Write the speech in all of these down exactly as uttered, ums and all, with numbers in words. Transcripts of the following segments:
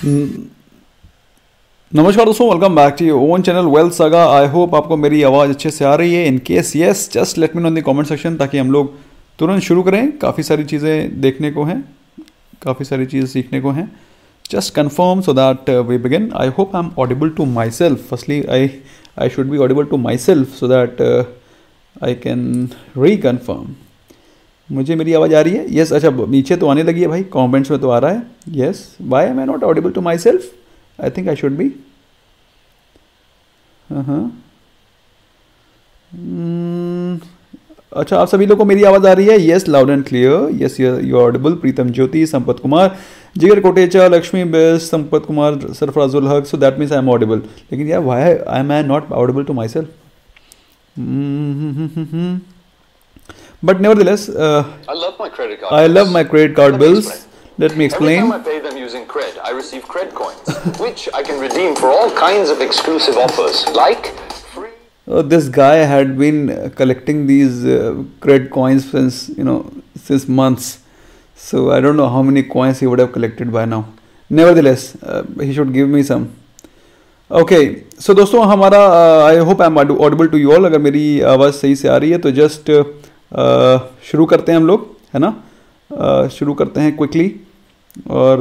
नमस्कार दोस्तों, welcome back to your own channel wealth saga. I hope आपको मेरी आवाज़ अच्छे से आ रही है। In case yes, just let me know in the comment section, ताकि हम लोग तुरंत शुरू करें। काफ़ी सारी चीज़ें देखने को हैं, काफ़ी सारी चीज़ें सीखने को हैं। Just confirm so that we begin. I hope I am audible to myself. Firstly I I should be audible to myself so that I can reconfirm. मुझे मेरी आवाज़ आ रही है? यस yes, अच्छा नीचे तो आने लगी है भाई, कमेंट्स में तो आ रहा है। Yes, why am I not audible to myself? I think I should be. अच्छा, आप सभी लोगों को मेरी आवाज़ आ रही है? Yes, loud and clear. Yes, you audible. Pritam Jyoti, Sampat Kumar, Jigar Kotecha, Lakshmi बेस, Sampat Kumar, Sarfarajul Haq. So that means I am audible. लेकिन यार why am I I not audible to myself? But nevertheless, uh, I love my credit card. I bills. love my credit card Let me bills. explain. Let me explain. Every time I pay them using Cred, I receive Cred coins, which I can redeem for all kinds of exclusive offers, like free. Oh, this guy had been collecting these uh, Cred coins since you know since months. So I don't know how many coins he would have collected by now. Nevertheless, uh, he should give me some. Okay so दोस्तों, हमारा I hope I am audible to you all. अगर मेरी आवाज़ सही से आ रही है तो जस्ट uh, शुरू करते हैं हम लोग, है ना? uh, शुरू करते हैं क्विकली। और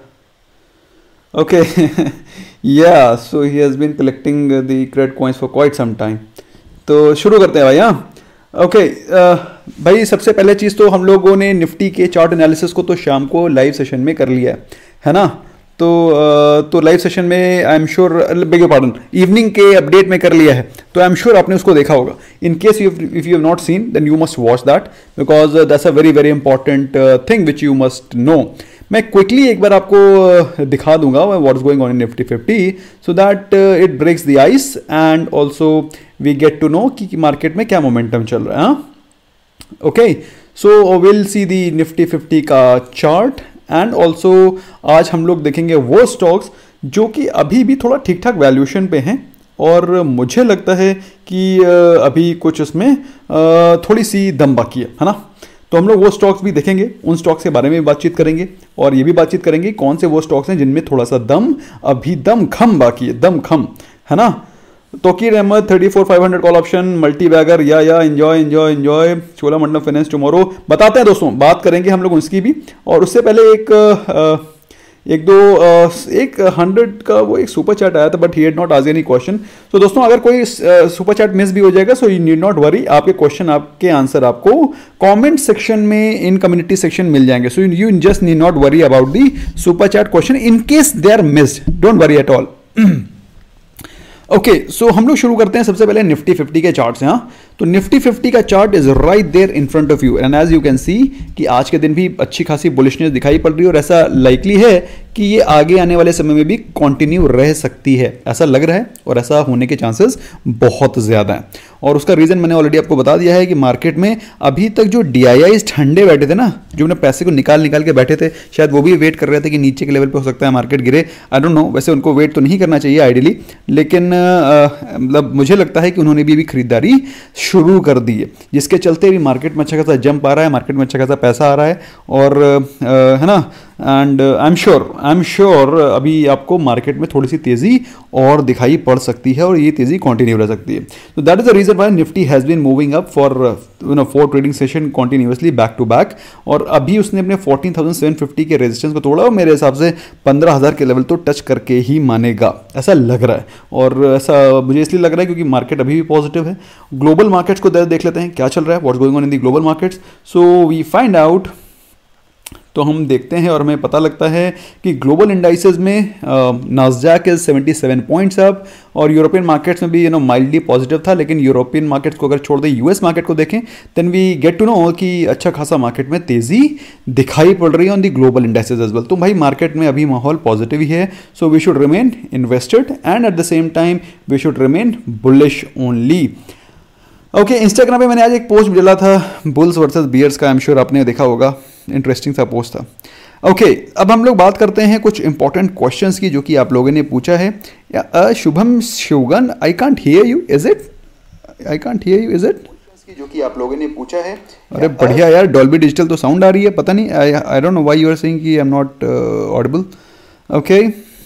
ओके या so he has been collecting the credit coins for quite some time. तो शुरू करते हैं भाई। हाँ ओके भाई, सबसे पहले चीज़ तो हम लोगों ने निफ्टी के चार्ट एनालिसिस को तो शाम को लाइव सेशन में कर लिया है, है ना? तो तो लाइव सेशन में I am sure, beg your pardon, evening के अपडेट में कर लिया है, तो आई एम श्योर आपने उसको देखा होगा। In case you if you have not seen then you must watch that, because that's a very very important thing which you must know. मैं क्विकली एक बार आपको दिखा दूंगा what is going on in Nifty fifty, so that it breaks the ice and also we get to know कि market में क्या momentum चल रहा है। Okay, so will see the Nifty fifty का चार्ट एंड ऑल्सो आज हम लोग देखेंगे वो स्टॉक्स जो कि अभी भी थोड़ा ठीक ठाक वैल्यूएशन पे हैं, और मुझे लगता है कि अभी कुछ उसमें थोड़ी सी दम बाकी है, है ना? तो हम लोग वो स्टॉक्स भी देखेंगे, उन स्टॉक्स के बारे में बातचीत करेंगे, और ये भी बातचीत करेंगे कौन से वो स्टॉक्स हैं जिनमें थोड़ा सा दम अभी दम खम बाकी है, दम खम, है ना? Tauqeer Ahmed thirty four five hundred call option, multibagger, yeah yeah enjoy enjoy enjoy, Cholamandalam finance tomorrow. बताते हैं दोस्तों, बात करेंगे हम लोग उसकी भी। और उससे पहले एक एक दो एक हंड्रेड का वो एक सुपर चैट आया था, but he had not asked any question. तो दोस्तों, अगर कोई सुपर चैट मिस भी हो जाएगा so you need not worry, आपके क्वेश्चन आपके आंसर आपको कमेंट सेक्शन में इन कम्युनिटी सेक्शन मिल जाएंगे। So you just need not worry about the super chat question in case they are missed, don't worry at all. Okay, so हम लोग शुरू करते हैं सबसे पहले निफ्टी फिफ्टी के चार्ट से। हाँ, तो निफ्टी फिफ्टी का chart is right there in front of you, and as you can see कि आज के दिन भी अच्छी खासी बुलिशनेस दिखाई पड़ रही है, और ऐसा लाइकली है कि ये आगे आने वाले समय में भी कंटिन्यू रह सकती है, ऐसा लग रहा है, और ऐसा होने के चांसेस बहुत ज़्यादा हैं। और उसका रीज़न मैंने ऑलरेडी आपको बता दिया है कि मार्केट में अभी तक जो डी आई आईज ठंडे बैठे थे ना, जो अपने पैसे को निकाल निकाल के बैठे थे, शायद वो भी वेट कर रहे थे कि नीचे के लेवल पे हो सकता है मार्केट गिरे। आई डोंट नो, वैसे उनको वेट तो नहीं करना चाहिए आइडियली, लेकिन मतलब मुझे लगता है कि उन्होंने भी अभी खरीदारी शुरू कर दी है, जिसके चलते भी मार्केट में अच्छा खासा जंप आ रहा है, मार्केट में अच्छा खासा पैसा आ रहा है, और है ना? And I am sure I am sure अभी आपको मार्केट में थोड़ी सी तेज़ी और दिखाई पड़ सकती है, और ये तेज़ी कंटिन्यू रह सकती है। तो that is the reason why Nifty has been moving up for you know four trading session continuously back to back, और अभी उसने अपने फोर्टीन थाउजेंड सेवन फिफ्टी के रेजिस्टेंस को तोड़ा, और मेरे हिसाब से पंद्रह हज़ार के लेवल तो टच करके ही मानेगा, ऐसा लग रहा है। और ऐसा मुझे इसलिए लग रहा है क्योंकि मार्केट अभी भी पॉजिटिव है। ग्लोबल मार्केट्स को देख लेते हैं क्या चल रहा है, what's going on in the global markets. So we find out, तो हम देखते हैं और हमें पता लगता है कि ग्लोबल इंडाइसेस में Nasdaq is seventy seven points up, और यूरोपियन मार्केट्स में भी यू नो माइल्डली पॉजिटिव था, लेकिन यूरोपियन मार्केट्स को अगर छोड़ दें, यूएस मार्केट को देखें, then we get to know कि अच्छा खासा मार्केट में तेज़ी दिखाई पड़ रही है on the global indices as well. तो भाई मार्केट में अभी माहौल पॉजिटिव ही है, so we should remain invested and at the same time we should remain bullish only. Okay, Instagram पे मैंने आज एक पोस्ट डाला था बुल्स वर्सेस बियर्स का, आई एम श्योर आपने देखा होगा, इंटरेस्टिंग सा पोस्ट था। ओके okay, अब हम लोग बात करते हैं कुछ इंपॉर्टेंट क्वेश्चंस की जो कि आप लोगों ने पूछा है। या Shubham Shivgan, I can't hear you, is it I can't hear you is it जो कि आप लोगों ने पूछा है। अरे बढ़िया यार, डॉल्बी डिजिटल तो साउंड आ रही है, पता नहीं, I I don't know why you are saying कि I am not audible. Okay,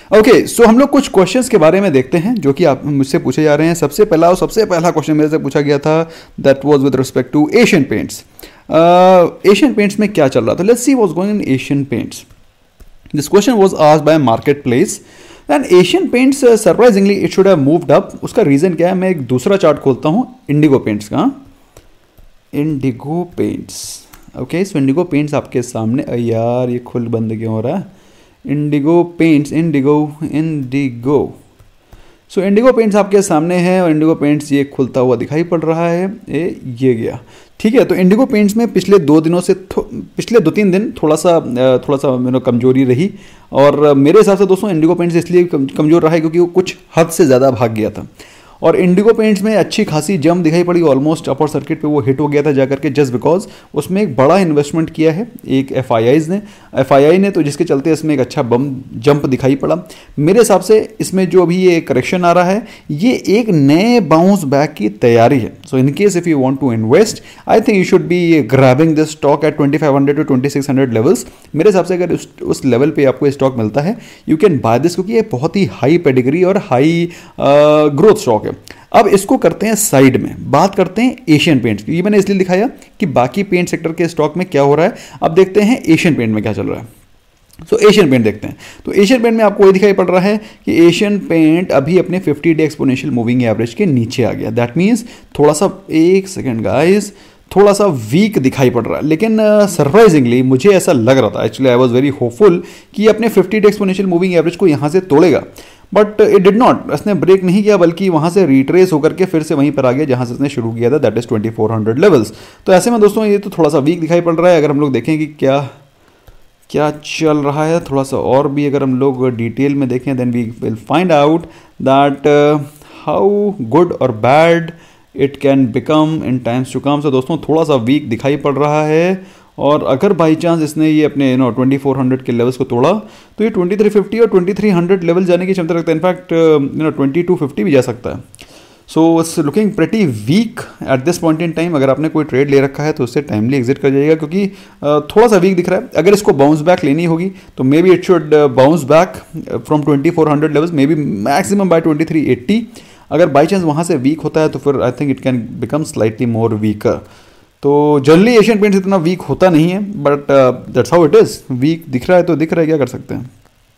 okay, so हम लोग कुछ क्वेश्चंस के बारे में देखते हैं जो कि आप मुझसे पूछे जा रहे हैं। सबसे पहला और सबसे पहला क्वेश्चन मेरे से पूछा गया था, that was with respect to Asian Paints. Asian Paints में क्या चल रहा था, let's see what's going in Asian Paints. This question was asked by market place and Asian Paints surprisingly it should have moved up. उसका reason क्या है, मैं एक दूसरा चार्ट खोलता हूँ इंडिगो पेंट्स का। Indigo Paints, okay, so Indigo Paints आपके सामने। यार ये खुल बंद क्यों हो रहा है? Indigo Paints, Indigo Indigo so Indigo Paints आपके सामने है और इंडिगो पेंट्स ये खुलता हुआ दिखाई पड़ रहा है। ये ये गया, ठीक है। तो इंडिगो पेंट्स में पिछले दो दिनों से पिछले दो तीन दिन थोड़ा सा थोड़ा सा मेरा कमजोरी रही, और मेरे हिसाब से दोस्तों इंडिगो पेंट्स इसलिए कमजोर रहा है क्योंकि वो कुछ हद से ज़्यादा भाग गया था। और इंडिगो पेंट्स में अच्छी खासी जंप दिखाई पड़ी, ऑलमोस्ट अपर सर्किट पे वो हिट हो गया था जाकर के, जस्ट बिकॉज उसमें एक बड़ा इन्वेस्टमेंट किया है एक एफ आई आईज ने एफ आई आई ने तो जिसके चलते इसमें एक अच्छा बम जंप दिखाई पड़ा। मेरे हिसाब से इसमें जो अभी ये करेक्शन आ रहा है ये एक नए बाउंस बैक की तैयारी है। So in case if you want to invest, I think you should be grabbing this stock at twenty five hundred to twenty six hundred levels. मेरे हिसाब से अगर उस, उस लेवल पे आपको स्टॉक मिलता है, यू कैन बाय दिस, क्योंकि ये बहुत ही हाई पेडिग्री और हाई ग्रोथ स्टॉक है। अब इसको करते हैं साइड में, बात करते हैं एशियन पेंट्स की। ये मैंने इसलिए दिखाया कि बाकी पेंट सेक्टर के स्टॉक में क्या हो रहा है। अब देखते हैं एशियन पेंट में क्या चल रहा है। सो so, एशियन पेंट देखते हैं। तो एशियन पेंट में आपको ये दिखाई पड़ रहा है कि एशियन पेंट अभी अपने fifty day exponential moving average के नीचे आ गया। दैट मीन्स थोड़ा सा, एक सेकेंड गाइस, थोड़ा सा वीक दिखाई पड़ रहा है। लेकिन सरप्राइजिंगली uh, मुझे ऐसा लग रहा था, actually I was very hopeful कि अपने fifty day exponential moving average को यहाँ से तोड़ेगा, बट इट डिड नॉट। इसने ब्रेक नहीं किया, बल्कि वहाँ से रिट्रेस होकर के फिर से वहीं पर आ गया जहाँ से इसने शुरू किया था, that is twenty four hundred levels. तो ऐसे में दोस्तों ये तो थोड़ा सा वीक दिखाई पड़ रहा है। अगर हम लोग देखें कि क्या क्या चल रहा है, थोड़ा सा और भी अगर हम लोग डिटेल में देखें, then we will find out that how good और bad it can become in times to come. So दोस्तों थोड़ा सा वीक दिखाई पड़ रहा है, और अगर बाई चांस इसने ये अपने you know twenty four hundred के लेवल्स को तोड़ा तो ये ट्वेंटी थ्री फिफ्टी और ट्वेंटी थ्री हंड्रेड लेवल जाने की क्षमता रखता है। In fact you know twenty two fifty भी जा सकता है। So it's looking pretty weak at this point in time. अगर आपने कोई ट्रेड ले रखा है तो उससे टाइमली एग्जिट कर जाइएगा, क्योंकि uh, थोड़ा सा वीक दिख रहा है। अगर इसको बाउंस बैक लेनी होगी तो may be it should bounce back from twenty four hundred levels, may be maximum by twenty three eighty. अगर बाई चांस वहाँ से वीक होता है तो फिर I think it can become slightly more weaker. तो जनरली एशियन पेंट्स इतना weak होता नहीं है, but that's how it is. Weak दिख रहा है तो दिख रहा है, क्या कर सकते हैं।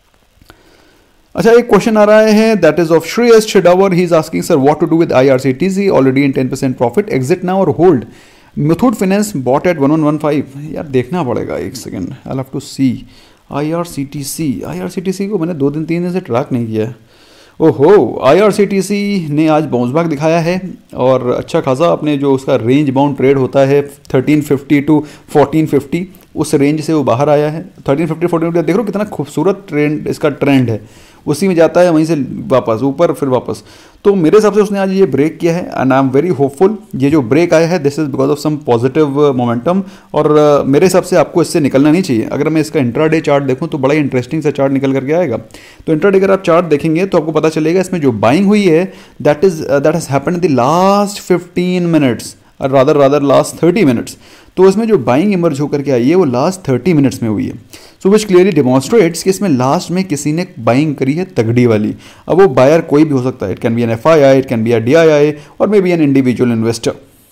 अच्छा, एक क्वेश्चन आ रहा है, that is of Shreyas Shedawar. He is asking sir what to do with IRCTC already in ten percent profit, exit now और hold. Muthoot finance bought at one one one five. यार देखना पड़ेगा, एक second, I have to see. IRCTC IRCTC को मैंने दो दिन तीन दिन से ट्रैक नहीं किया है। ओहो, आईआरसीटीसी ने आज बाउंस बैक दिखाया है, और अच्छा खासा अपने जो उसका रेंज बाउंड ट्रेड होता है thirteen fifty to fourteen fifty, उस रेंज से वो बाहर आया है। थर्टीन फिफ्टी फोर्टीन फिफ्टी देख लो कितना खूबसूरत ट्रेंड इसका ट्रेंड है, उसी में जाता है, वहीं से वापस ऊपर फिर वापस। तो मेरे हिसाब से उसने आज ये ब्रेक किया है, and I am very hopeful. ये जो ब्रेक आया है this is because of some positive momentum, और uh, मेरे हिसाब से आपको इससे निकलना नहीं चाहिए। अगर मैं इसका इंट्राडे चार्ट देखूं तो बड़ा ही इंटरेस्टिंग सा चार्ट निकल करके आएगा। तो इंट्राडे अगर आप चार्ट देखेंगे तो आपको पता चलेगा इसमें जो बाइंग हुई है that is that has happened in the last fifteen minutes, rather rather last thirty minutes. तो इसमें जो बाइंग इमर्ज होकर के आई है वो लास्ट थर्टी मिनट्स में हुई है। सो विच क्लियरली डिमॉन्स्ट्रेट्स कि इसमें लास्ट में किसी ने बाइंग करी है तगड़ी वाली। अब वो बायर कोई भी हो सकता है, it can be an F I I, it can be a D I I, और मे be an individual investor.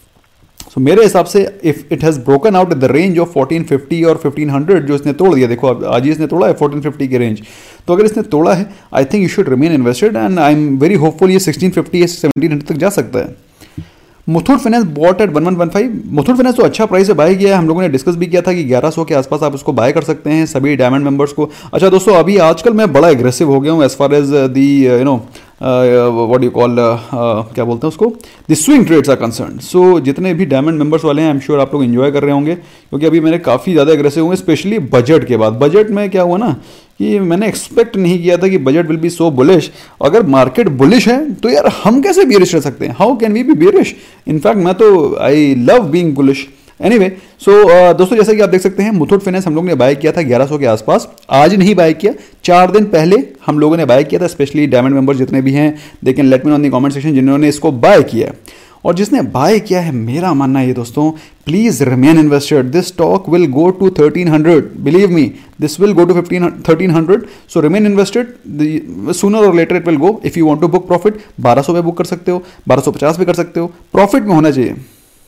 So मेरे हिसाब से if it has broken out the range of fourteen fifty और फिफ्टीन हंड्रेड जो इसने तोड़ दिया, देखो अब आज ही इसने तोड़ा है फोर्टीन फिफ्टी की रेंज, तो अगर इसने तोड़ा है I think you should remain invested, and I am very hopeful ये सिक्सटीन फिफ्टी या सेवनटीन हंड्रेड तक जा सकता है। Muthoot finance bought at one one one five. Muthoot finance तो अच्छा प्राइस से बाय किया है, हम लोगों ने डिस्कस भी किया था कि ग्यारह सौ के आसपास आप उसको बाय कर सकते हैं सभी डायमंड मेंबर्स को। अच्छा दोस्तों, अभी आजकल मैं बड़ा एग्रेसिव हो गया हूँ as far as the you know what you call क्या बोलते हैं उसको, the swing trades are concern. So जितने भी डायमंड मेंबर्स वाले हैं आई एम श्योर आप लोग एंजॉय कर रहे होंगे, क्योंकि अभी मैंने काफ़ी ज़्यादा एग्रेसिव हुए, स्पेशली बजट के बाद। बजट में क्या हुआ ना कि मैंने एक्सपेक्ट नहीं किया था कि budget will be so bullish. अगर मार्केट बुलिश है तो यार हम कैसे बेरिश रह सकते हैं, how can we be bearish. In fact मैं तो I love being bullish. Anyway so दोस्तों, जैसा कि आप देख सकते हैं मुथूट फाइनेंस हम लोग ने बाय किया था ग्यारह सौ के आसपास। आज नहीं बाय किया, चार दिन पहले हम लोगों ने बाय किया था। स्पेशली डायमंड मेंबर्स जितने भी हैं they can let me know in the comment section जिन्होंने इसको बाय किया। और जिसने बाय किया है, मेरा मानना है ये दोस्तों, please remain invested. This stock will go to thirteen hundred. Believe me, this will go to fifteen thirteen hundred. So remain invested. Sooner और later it will go. If you want to book profit, बारह सौ पे book कर सकते हो, बारह सौ पचास पे कर सकते हो. प्रॉफिट में होना चाहिए.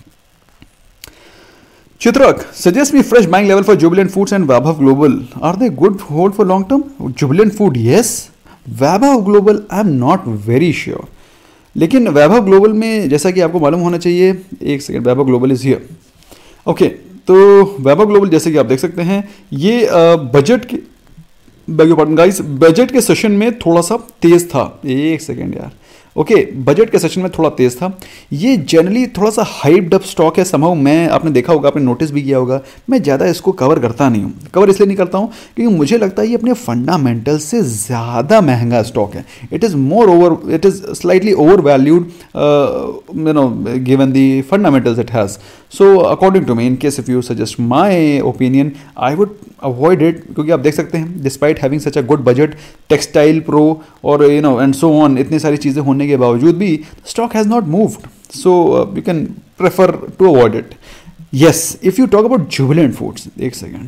Chitrak, suggest me fresh buying level for Jubilant Foods and Vaibhav Global. Are they good hold for long term? Jubilant Food, yes. Vaibhav Global, I am not very sure. लेकिन वैभव ग्लोबल में जैसा कि आपको मालूम होना चाहिए, एक second, Vaibhav global is here. Okay, तो वैभव ग्लोबल जैसे कि आप देख सकते हैं, ये बजट के बैग पार्टन गाइस, बजट के सेशन में थोड़ा सा तेज था. एक सेकेंड यार. ओके okay, बजट के सेशन में थोड़ा तेज था. ये जनरली थोड़ा सा हाइप्ड अप स्टॉक है. समहाउ मैं, आपने देखा होगा, आपने नोटिस भी किया होगा, मैं ज़्यादा इसको कवर करता नहीं हूँ. कवर इसलिए नहीं करता हूँ क्योंकि मुझे लगता है ये अपने फंडामेंटल से ज़्यादा महंगा स्टॉक है. It is more over, it is slightly over valued, you know, given the fundamentals it has. So according to me, in case if you suggest my opinion, I would avoid it. क्योंकि आप देख सकते हैं, despite having such a good budget, textile pro और you know and so on, इतनी सारी चीज़ें होने के बावजूद भी stock has not moved. So you can prefer to avoid it. Yes, if you talk about Jubilant foods, एक second.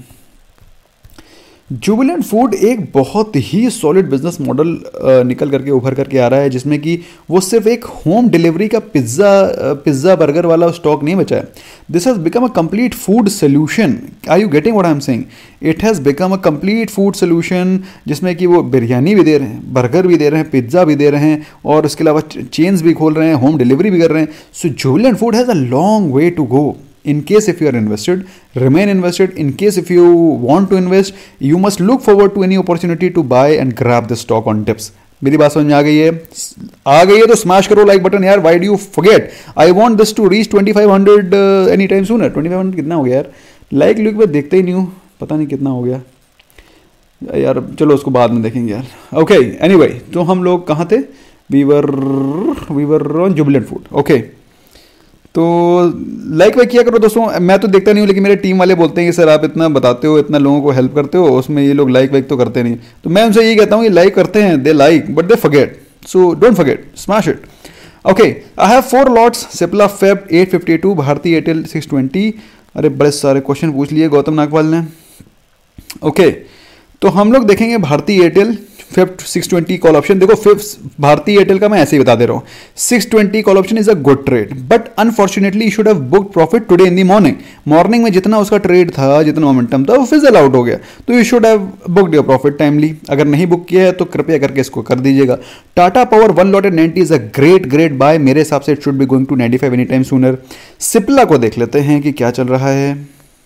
Jubilant food एक बहुत ही सॉलिड बिजनेस मॉडल निकल करके उभर करके आ रहा है, जिसमें कि वो सिर्फ एक होम डिलीवरी का पिज्ज़ा पिज्ज़ा बर्गर वाला स्टॉक नहीं बचा है. This has become a complete food solution. Are you getting what I am saying? It has become a complete food solution, जिसमें कि वो बिरयानी भी दे रहे हैं, बर्गर भी दे रहे हैं, पिज्ज़ा भी दे रहे हैं, और उसके अलावा चेन्स भी खोल रहे हैं, होम डिलीवरी भी कर रहे हैं. So Jubilant food has a long way to go. In case if you are invested, remain invested. In case if you want to invest, you must look forward to any opportunity to buy and grab the stock on dips. मेरी बात समझ में आ गई है? आ गई है तो smash करो लाइक बटन यार. Why do you forget? I want this to reach twenty five hundred any time sooner. Twenty five hundred कितना हो गया यार? लाइक लुक में देखते ही नहीं हूँ, पता नहीं कितना हो गया यार. चलो उसको बाद में देखेंगे यार. ओके, एनीवे, तो हम लोग कहाँ थे? We were we were on Jubilant food. Okay, तो लाइक वाइक किया करो दोस्तों. मैं तो देखता नहीं हूँ, लेकिन मेरे टीम वाले बोलते हैं कि सर आप इतना बताते हो, इतना लोगों को हेल्प करते हो, उसमें ये लोग लाइक वाइक तो करते नहीं. तो मैं उनसे यही कहता हूँ कि लाइक करते हैं, they like but they forget. So don't forget, smash it. Okay, I have four lots. Cipla Feb eight fifty two, Bharti Airtel six twenty. अरे बड़े सारे क्वेश्चन पूछ लिए गौतम नागपाल ने. ओके, तो हम लोग देखेंगे Bharti Airtel fifth six twenty call option. देखो, फिफ्थ भारती एयरटेल का मैं ऐसे ही बता दे रहा हूँ. Six twenty call option is a good trade, but unfortunately you should have book profit today in the morning. Morning में जितना उसका ट्रेड था, जितना मोमेंटम था, वो फिजल आउट हो गया. तो you should have booked your profit timely. अगर नहीं बुक किया है तो कृपया करके इसको कर दीजिएगा. Tata power one lot at ninety is a great great buy. मेरे हिसाब से it should be going to ninety five any time sooner. Cipla को देख लेते हैं कि क्या चल रहा है.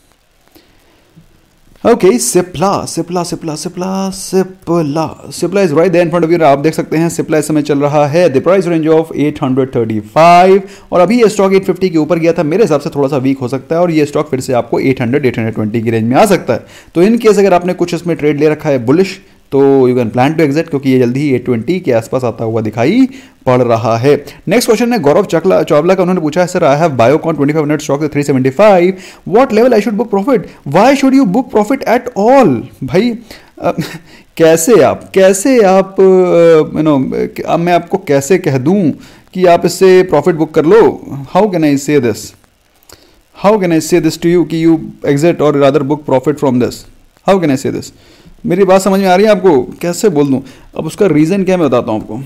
Okay, Cipla Cipla Cipla Cipla Cipla Cipla is right there in front of you. आप देख सकते हैं सिप्ला इस समय चल रहा है the price range of eight thirty five, और अभी ये स्टॉक एट फिफ्टी के ऊपर गया था. मेरे हिसाब से थोड़ा सा वीक हो सकता है, और ये स्टॉक फिर से आपको एट हंड्रेड एट ट्वेंटी की रेंज में आ सकता है. तो इन केस अगर आपने कुछ इसमें ट्रेड ले रखा है बुलिश, तो you can plan to exit, क्योंकि ये जल्दी ही एट ट्वेंटी के आसपास आता हुआ दिखाई पड़ रहा है. नेक्स्ट क्वेश्चन है गौरव चकला चावला का. उन्होंने पूछा है, sir I have Biocon twenty five hundred stock three seventy five. What level I should book profit? Why should you book profit at all? भाई आ, कैसे आप कैसे आप यू नो मैं आपको कैसे कह दूं कि आप इससे प्रॉफिट बुक कर लो? How can I say this? How can I say this to you कि यू एग्जिट और rather book profit from this? How can I say this? मेरी बात समझ में आ रही है आपको? कैसे बोल दूं? अब उसका रीज़न क्या मैं बताता हूं आपको.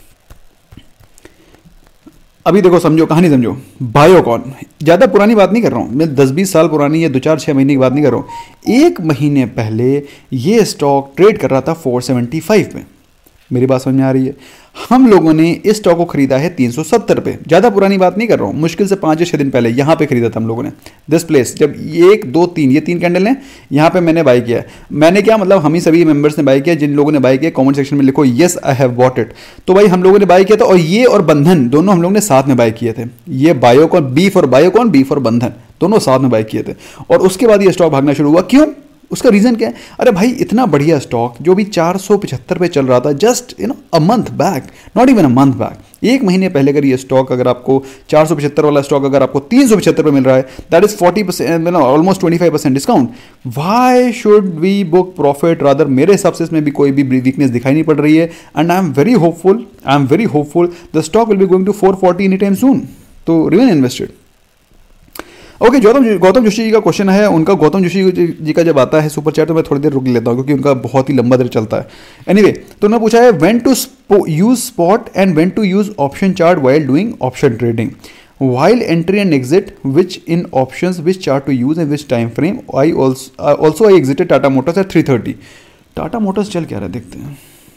अभी देखो, समझो कहानी, समझो. बायोकॉन, ज़्यादा पुरानी बात नहीं कर रहा हूं मैं, दस बीस साल पुरानी या दो चार छः महीने की बात नहीं कर रहा हूं. एक महीने पहले ये स्टॉक ट्रेड कर रहा था फोर सेवेंटी फाइव में. मेरी बात समझ में आ रही है? हम लोगों ने इस स्टॉक को खरीदा है तीन सौ सत्तर पे. ज़्यादा पुरानी बात नहीं कर रहा हूँ, मुश्किल से पाँच या छः दिन पहले यहाँ पे खरीदा था हम लोगों ने. दिस प्लेस, जब एक दो तीन ये तीन कैंडल हैं, यहाँ पे मैंने बाई किया. मैंने क्या मतलब, हम ही सभी मेंबर्स ने बाई किया. जिन लोगों ने बाई किया कमेंट सेक्शन में लिखो yes I have bought it. तो भाई हम लोगों ने बाई किया था, और ये और बंधन दोनों हम लोगों ने साथ में बाई किए थे. ये Biocon, B for Biocon, B for Bandhan, दोनों साथ में बाई किए थे. और उसके बाद ये स्टॉक भागना शुरू हुआ. क्यों? उसका रीज़न क्या है? अरे भाई, इतना बढ़िया स्टॉक जो भी चार सौ पचहत्तर पे चल रहा था just you know a month back, not even a month back, एक महीने पहले अगर ये स्टॉक अगर आपको चार सौ पचहत्तर वाला स्टॉक अगर आपको तीन सौ पचहत्तर पे मिल रहा है, that is forty percent almost twenty five percent discount. Why should we book profit? Rather मेरे हिसाब से इसमें भी कोई भी वीकनेस दिखाई नहीं पड़ रही है. And I am very hopeful I am very hopeful the stock will be going to four forty any time soon. तो remain invested. Okay, Gautam Gautam Joshi ji का क्वेश्चन है, उनका गौतम जोशी जी का जब आता है सुपर चैट तो मैं थोड़ी देर रुक लेता हूँ क्योंकि उनका बहुत ही लंबा देर चलता है। एनीवे anyway, तो उन्होंने पूछा है when to use spot and when to use option chart while doing option trading, while entry and exit, which in options, which chart to use and which time frame. I also uh, also I exited Tata Motors at three thirty. Tata Motors चल क्या रहा है देखते हैं।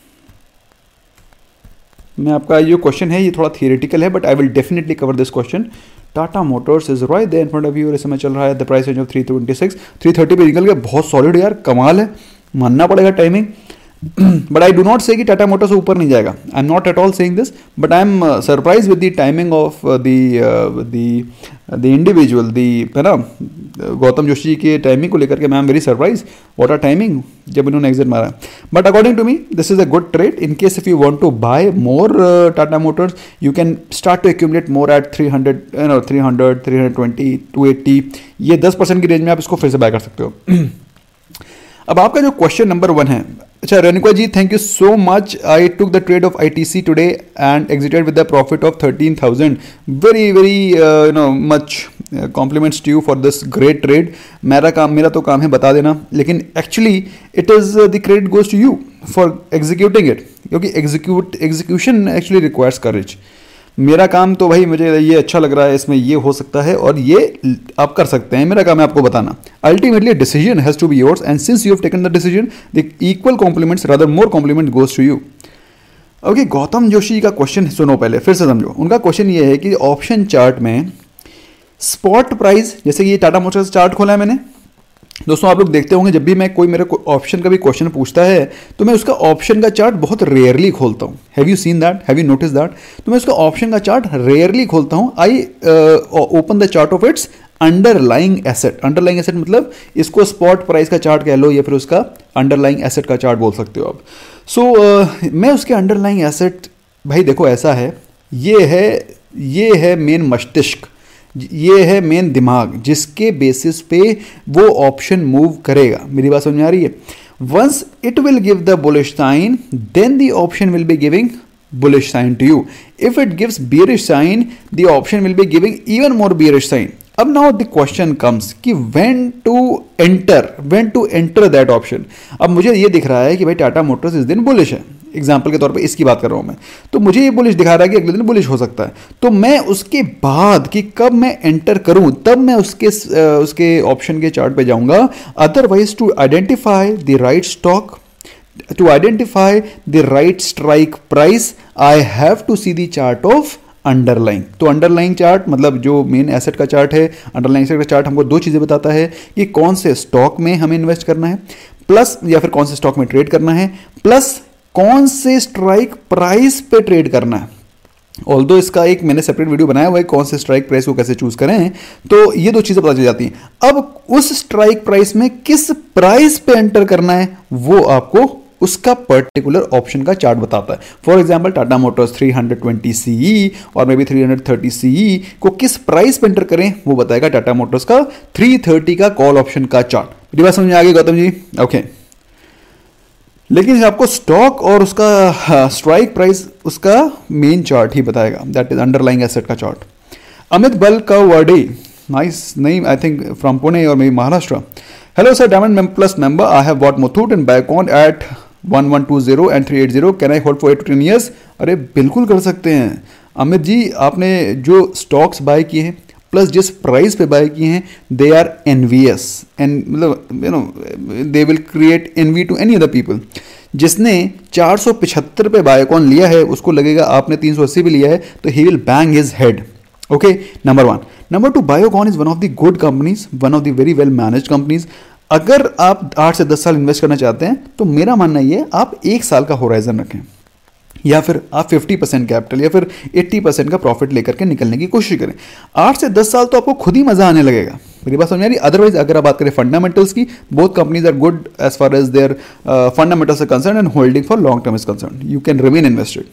मैं आपका ये question है ये थोड़ा थियरेटिकल है but I will definitely cover this question. Tata Motors is right there in front of you और इस समय चल रहा है the price range of three twenty six three thirty पे निकल गया, बहुत सॉलिड यार, कमाल है, मानना पड़ेगा timing. But I do not say कि टाटा मोटर्स ऊपर नहीं जाएगा, I am not at all saying this, but I am surprise with the timing of the the individual the है ना गौतम जोशी जी के टाइमिंग को लेकर के मैं am very surprise what are timing जब इन्होंने एग्जिट मारा। But according to me this is a good trade in case if you want to buy more Tata Motors you can start to accumulate more at three hundred you know three hundred three hundred twenty to eighty, ये दस percent की range में आप इसको फिर से bye कर सकते हो। अब आपका जो क्वेश्चन नंबर वन है, अच्छा Renuka ji thank you so much, I took the trade of ITC today and exited with the profit of thirteen thousand, very very you know much compliments to you for this great trade. मेरा काम मेरा तो काम है बता देना, लेकिन actually it is the credit goes to you for executing it, क्योंकि execute execution actually requires courage. मेरा काम तो भाई मुझे ये अच्छा लग रहा है, इसमें ये हो सकता है और ये आप कर सकते हैं, मेरा काम है आपको बताना। Ultimately decision has to be yours and since you have taken the decision the equal compliments rather more compliment goes to you. Okay, Gautam Joshi का क्वेश्चन सुनो पहले फिर से समझो। उनका क्वेश्चन ये है कि ऑप्शन चार्ट में स्पॉट प्राइस, जैसे कि ये टाटा मोटर्स चार्ट खोला है मैंने, दोस्तों आप लोग देखते होंगे जब भी मैं कोई मेरे ऑप्शन का भी क्वेश्चन पूछता है तो मैं उसका ऑप्शन का चार्ट बहुत रेयरली खोलता हूँ। Have you seen that, have you notice that? तो मैं उसका ऑप्शन का चार्ट रेयरली खोलता हूँ। I open the chart of its underlying asset. Underlying asset मतलब इसको स्पॉट प्राइस का चार्ट कह लो या फिर उसका अंडरलाइंग एसेट का चार्ट बोल सकते हो आप। सो so, uh, मैं उसके अंडरलाइंग एसेट, भाई देखो ऐसा है, ये है ये है मेन मस्तिष्क, ये है मेन दिमाग जिसके बेसिस पे वो ऑप्शन मूव करेगा। मेरी बात समझ में आ रही है? Once it will give the bullish sign then the option will be giving bullish sign to you. If it gives bearish sign, the option will be giving even more bearish sign. अब now the question comes कि when to enter, when to enter that option. अब मुझे ये दिख रहा है कि भाई टाटा मोटर्स इस दिन बुलिश है, एग्जाम्पल के तौर पे इसकी बात कर रहा हूँ मैं, तो मुझे ये बुलिश दिखा रहा है कि अगले दिन बुलिश हो सकता है, तो मैं उसके बाद कि कब मैं एंटर करूँ तब मैं उसके उसके ऑप्शन के चार्ट पे जाऊँगा। Otherwise to identify the right stock, to identify the right strike price, I have to see the chart of underlying. तो underlying chart मतलब जो मेन एसेट का चार्ट है, underlying एसेट का चार्ट हमको दो चीज़ें बताता है कि कौन से स्टॉक में हमें इन्वेस्ट करना है, प्लस या फिर कौन से स्टॉक में ट्रेड करना है, प्लस कौन से स्ट्राइक प्राइस पे ट्रेड करना है। ऑल्दो इसका एक मैंने सेपरेट वीडियो बनाया हुआ है कौन से स्ट्राइक प्राइस को कैसे चूज करें, तो ये दो चीज़ें पता चल जाती हैं। अब उस स्ट्राइक प्राइस में किस प्राइस पे एंटर करना है वो आपको उसका पर्टिकुलर ऑप्शन का चार्ट बताता है। For example Tata Motors three twenty CE और may be three thirty CE को किस प्राइस पे एंटर करें वो बताएगा टाटा मोटर्स का थ्री थर्टी का कॉल ऑप्शन का चार्ट। मेरी बात समझ में आ गई गौतम जी? Okay okay. लेकिन आपको स्टॉक और उसका स्ट्राइक प्राइस उसका मेन चार्ट ही बताएगा, दैट इज अंडरलाइंग एसेट का चार्ट। अमित बल का वर्डे, nice name, I think from Pune और may be Maharashtra. Hello sir, diamond plus member, I have bought Muthoot and Biocon at one one two zero and three eight zero, can I hold for eight to ten years? अरे बिल्कुल कर सकते हैं अमित जी, आपने जो stocks bye किए हैं प्लस जिस प्राइस पे बाय किए हैं दे आर एनवीएस एंड मतलब you know they will create envy to any other people. जिसने चार सौ पचहत्तर पे बायकॉन लिया है उसको लगेगा आपने तीन सौ अस्सी भी लिया है तो he will bang his head. Okay, number one. Number two, Biocon is one of the good companies, one of the very well manage companies. अगर आप आठ से दस साल इन्वेस्ट करना चाहते हैं तो मेरा मानना ये आप एक साल का होराइजन रखें या फिर आप फिफ्टी परसेंट कैपिटल या फिर अस्सी परसेंट का प्रॉफिट लेकर के निकलने की कोशिश करें। आठ से दस साल तो आपको खुद ही मजा आने लगेगा। मेरी बात समझ आ रही? अदरवाइज अगर आप बात करें फंडामेंटल्स की, both companies are good as far as their fundamentals are concern and holding for long term is concern, you can remain invested.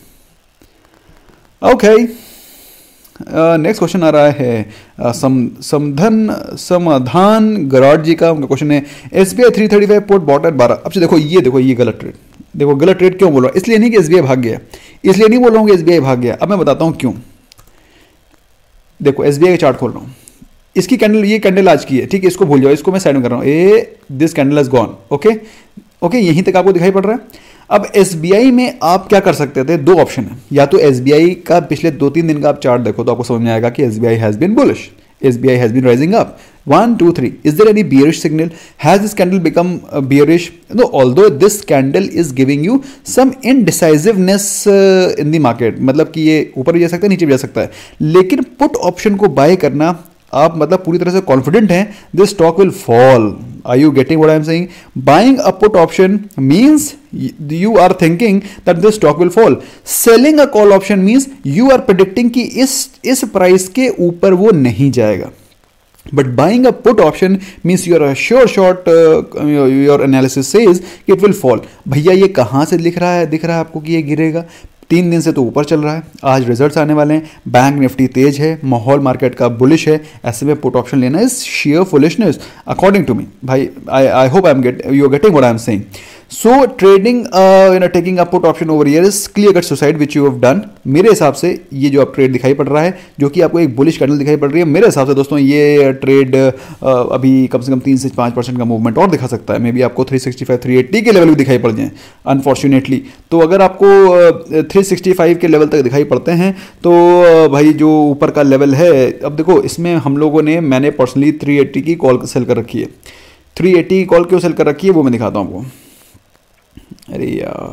Okay, next question आ रहा है uh, सम समधन समाधान गराड जी का। उनका क्वेश्चन है SBI three thirty five put bought at बारह। अब देखो ये देखो ये गलत ट्रेड, देखो गलत ट्रेड क्यों बोल रहा हूँ, इसलिए नहीं कि एसबीआई भाग गया, इसलिए नहीं बोल रहा हूँ कि एसबीआई भाग गया, अब मैं बताता हूँ क्यों। देखो एसबीआई का चार्ट खोल रहा हूँ, इसकी कैंडल, ये कैंडल आज की है, ठीक है, इसको भूल जाओ, इसको मैं साइड में कर रहा हूँ, a this candle has gone, okay okay, यहीं तक आपको दिखाई पड़ रहा है। अब एसबीआई में आप क्या कर सकते थे, दो ऑप्शन है, या तो एसबीआई का पिछले दो तीन दिन का आप चार्ट देखो तो आपको समझ में आएगा कि SBI has been bullish, SBI has been rising up, one two three, is there any bearish signal, has this candle become uh, bearish? No, although this candle is giving you some indecisiveness uh, in the market, मतलब कि ये ऊपर भी जा सकता है नीचे भी जा सकता है, लेकिन पुट ऑप्शन को बाय करना आप मतलब पूरी तरह से कॉन्फिडेंट हैं this stock will fall. Are you getting what I am saying? Buying a put option means you are thinking that this stock will fall. Selling a call option means you are predicting कि इस इस price के ऊपर वो नहीं जाएगा। But buying a put option means you are a sure shot, uh, your analysis says कि it will fall. भैया ये कहाँ से लिख रहा है, दिख रहा है आपको कि ये गिरेगा? तीन दिन से तो ऊपर चल रहा है, आज रिजल्ट्स आने वाले हैं, बैंक निफ्टी तेज है, माहौल मार्केट का बुलिश है, ऐसे में पुट ऑप्शन लेना is sheer foolishness according to me. भाई I I hope I am get you are getting what I am saying. So trading you know taking a put option over here is clear cut suicide which you have done. मेरे हिसाब से ये जो आप trade दिखाई पड़ रहा है, जो कि आपको एक बुलिश कैंडल दिखाई पड़ रही है, मेरे हिसाब से दोस्तों ये ट्रेड uh, अभी कम से कम तीन से पाँच परसेंट का मूवमेंट और दिखा सकता है। मे बी आपको three sixty five three eighty के लेवल भी दिखाई पड़ जाए अनफॉर्चुनेटली। तो अगर आपको थ्री सिक्सटी फाइव के लेवल तक दिखाई पड़ते हैं तो uh, भाई जो ऊपर का लेवल है, अब देखो इसमें हम लोगों ने, मैंने पर्सनली थ्री एट्टी की कॉल सेल कर रखी है। थ्री एट्टी की कॉल क्यों सेल कर रखी है वो मैं दिखाता हूँ आपको। अरे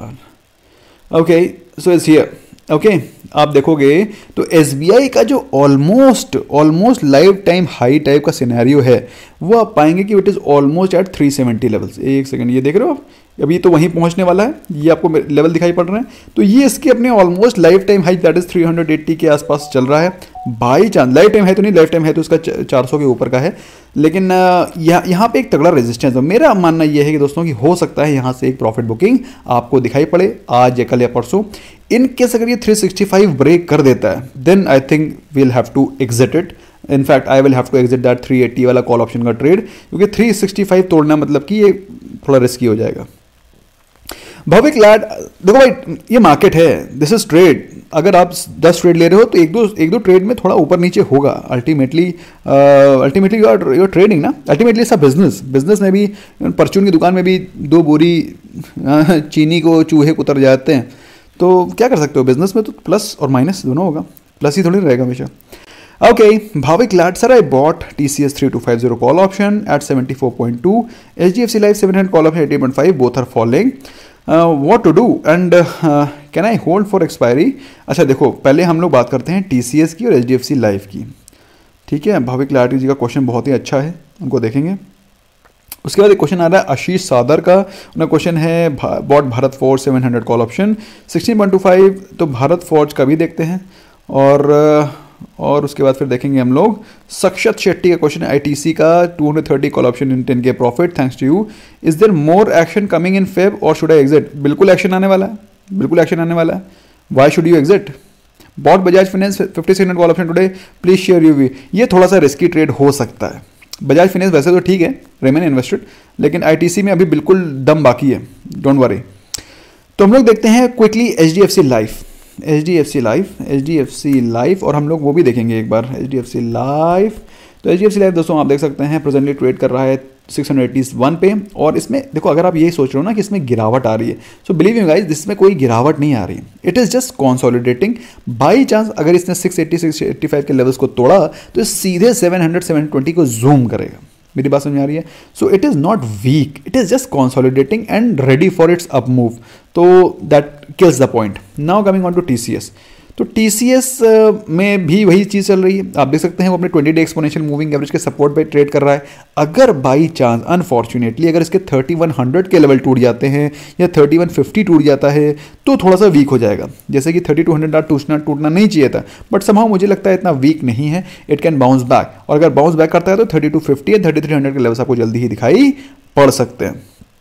यार okay, so it's here okay. आप देखोगे तो एसबीआई का जो almost almost life time high type का सिनेरियो है वो आप पाएंगे कि it is almost at three seventy levels. एक सेकंड, ये देख रहे हो आप, अभी तो वहीं पहुंचने वाला है, ये आपको लेवल दिखाई पड़ रहे हैं। तो ये इसके अपने almost life time high that is three eighty के आसपास चल रहा है। बाई चांस लाइफ टाइम है तो नहीं, लाइफ टाइम है तो उसका चार सौ के ऊपर का है, लेकिन यहाँ यहाँ पे एक तगड़ा रेजिस्टेंस है। मेरा मानना यह है कि दोस्तों कि हो सकता है यहाँ से एक प्रॉफिट बुकिंग आपको दिखाई पड़े आज या कल या परसों। इन केस अगर ये थ्री सिक्सटी फाइव ब्रेक कर देता है then I think we'll have to exit it. In fact I will have to exit that three eighty वाला कॉल ऑप्शन का ट्रेड, क्योंकि थ्री सिक्सटी फाइव तोड़ना मतलब कि ये थोड़ा रिस्की हो जाएगा। भविक लैड, देखो भाई ये मार्केट है, दिस इज ट्रेड। अगर आप दस ट्रेड ले रहे हो तो एक दो एक दो ट्रेड में थोड़ा ऊपर नीचे होगा। Ultimately ultimately you are you are trading ना, अल्टीमेटली ऐसा बिजनेस बिजनेस में भी, परचून की दुकान में भी दो बोरी uh, चीनी को चूहे उतर जाते हैं, तो क्या कर सकते हो, बिजनेस में तो प्लस और माइनस दोनों होगा, प्लस ही थोड़ी रहेगा हमेशा। Okay, Bhavik Lad, sir, I bought T C S three two five zero call option at seventy-four point two, H D F C Life seven hundred call option eighty point five, both are falling. Uh, what to do and uh, can I hold for expiry? अच्छा देखो, पहले हम लोग बात करते हैं T C S की और H D F C Life की, ठीक है। भाविक लाड जी का क्वेश्चन बहुत ही अच्छा है, उनको देखेंगे। उसके बाद एक क्वेश्चन आ रहा है आशीष सादर का, उनका क्वेश्चन है bought Bharat Forge seven hundred call option sixteen point two five, तो भारत फोर्ज का भी देखते हैं। और और उसके बाद फिर देखेंगे हम लोग सक्षत शेट्टी का क्वेश्चन है आईटीसी का two thirty call option in ten के profit thanks to you, is there more action coming in Feb और शुड आई एग्जिट? बिल्कुल एक्शन आने वाला है, बिल्कुल एक्शन आने वाला है। Why should you exit? Bought Bajaj Finance fifty seven call option today, please share your view. ये थोड़ा सा रिस्की ट्रेड हो सकता है। बजाज फाइनेंस वैसे तो ठीक है, रिमेन इन्वेस्टेड, लेकिन आईटीसी में अभी बिल्कुल दम बाकी है, डोंट वरी। तो हम लोग देखते हैं quickly H D F C Life, H D F C Life, H D F C Life, और हम लोग वो भी देखेंगे एक बार H D F C Life. तो H D F C Life दोस्तों आप देख सकते हैं प्रेजेंटली ट्रेड कर रहा है सिक्स एटी वन पे, और इसमें देखो अगर आप ये सोच रहे हो ना कि इसमें गिरावट आ रही है, सो बिलीव यू गाइस इसमें कोई गिरावट नहीं आ रही है, it is just consolidating. By chance अगर इसने six eighty six eighty five के लेवल्स को तोड़ा तो सीधे सेवन हंड्रेड सेवन ट्वेंटी को जूम करेगा। मेरी बात समझ आ रही है? So it is not weak, it is just consolidating and ready for its up move, तो that kills the point. Now coming on to T C S, तो टी सी एस में भी वही चीज़ चल रही है। आप देख सकते हैं वो अपने twenty day exponential moving average के सपोर्ट पे ट्रेड कर रहा है। अगर बाई चांस अनफॉर्चुनेटली अगर इसके थर्टी वन हंड्रेड के लेवल टूट जाते हैं या थर्टी वन फिफ्टी टूट जाता है तो थोड़ा सा वीक हो जाएगा, जैसे कि थर्टी टू हंड्रेड टूटना टूटना नहीं चाहिए था, बट समहाउ मुझे लगता है इतना वीक नहीं है, इट कैन बाउंस बैक। और अगर बाउंस बैक करता है तो थर्टी टू फिफ्टी या थर्टी थ्री हंड्रेड के लेवल्स आपको जल्दी ही दिखाई पड़ सकते हैं।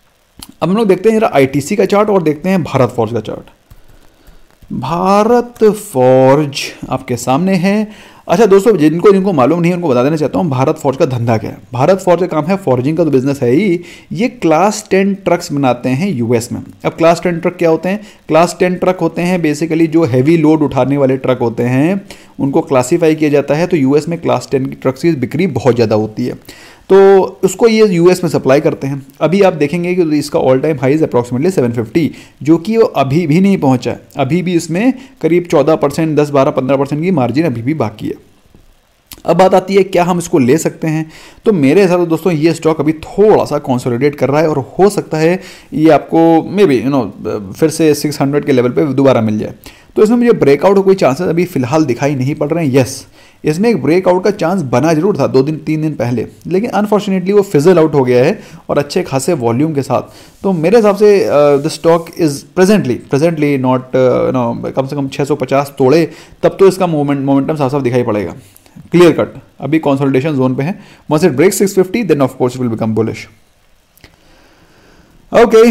अब हम लोग देखते हैं आई टी सी का चार्ट और देखते हैं भारत फोर्ज का चार्ट। भारत फोर्ज आपके सामने है। अच्छा दोस्तों, जिनको जिनको मालूम नहीं है उनको बता देना चाहता हूँ भारत फॉर्ज का धंधा क्या है। भारत फॉर्ज का काम है, फॉर्जिंग का तो बिजनेस है ही, ये क्लास टेन ट्रक्स बनाते हैं यूएस में। अब क्लास टेन ट्रक क्या होते हैं? क्लास टेन ट्रक होते हैं बेसिकली जो हैवी लोड उठाने वाले ट्रक होते हैं, उनको क्लासीफाई किया जाता है। तो यूएस में क्लास टेन की ट्रक्स की बिक्री बहुत ज़्यादा होती है, तो उसको ये यूएस में सप्लाई करते हैं। अभी आप देखेंगे कि इसका all time high is approximately seven fifty, जो कि वो अभी भी नहीं पहुंचा है। अभी भी इसमें करीब चौदह परसेंट दस बारह पंद्रह परसेंट की मार्जिन अभी भी बाकी है। अब बात आती है क्या हम इसको ले सकते हैं? तो मेरे हिसाब से दोस्तों ये स्टॉक अभी थोड़ा सा कंसोलिडेट कर रहा है और हो सकता है ये आपको मे बी यू नो फिर से सिक्स हंड्रेड के लेवल पे दोबारा मिल जाए। तो इसमें मुझे ब्रेकआउट का कोई चांसेस अभी फिलहाल दिखाई नहीं पड़ रहे हैं। यस, इसमें एक ब्रेकआउट का चांस बना जरूर था दो दिन तीन दिन पहले, लेकिन अनफॉर्चुनेटली वो फिजल आउट हो गया है और अच्छे खासे वॉल्यूम के साथ। तो मेरे हिसाब से the stock is presently presently not no कम से कम छह सौ पचास तोड़े तब तो इसका मोमेंट मोमेंटम साफ साफ दिखाई पड़ेगा, क्लियर कट। अभी कंसोलिडेशन जोन पे है। Once it break six fifty then of course will become bullish. Okay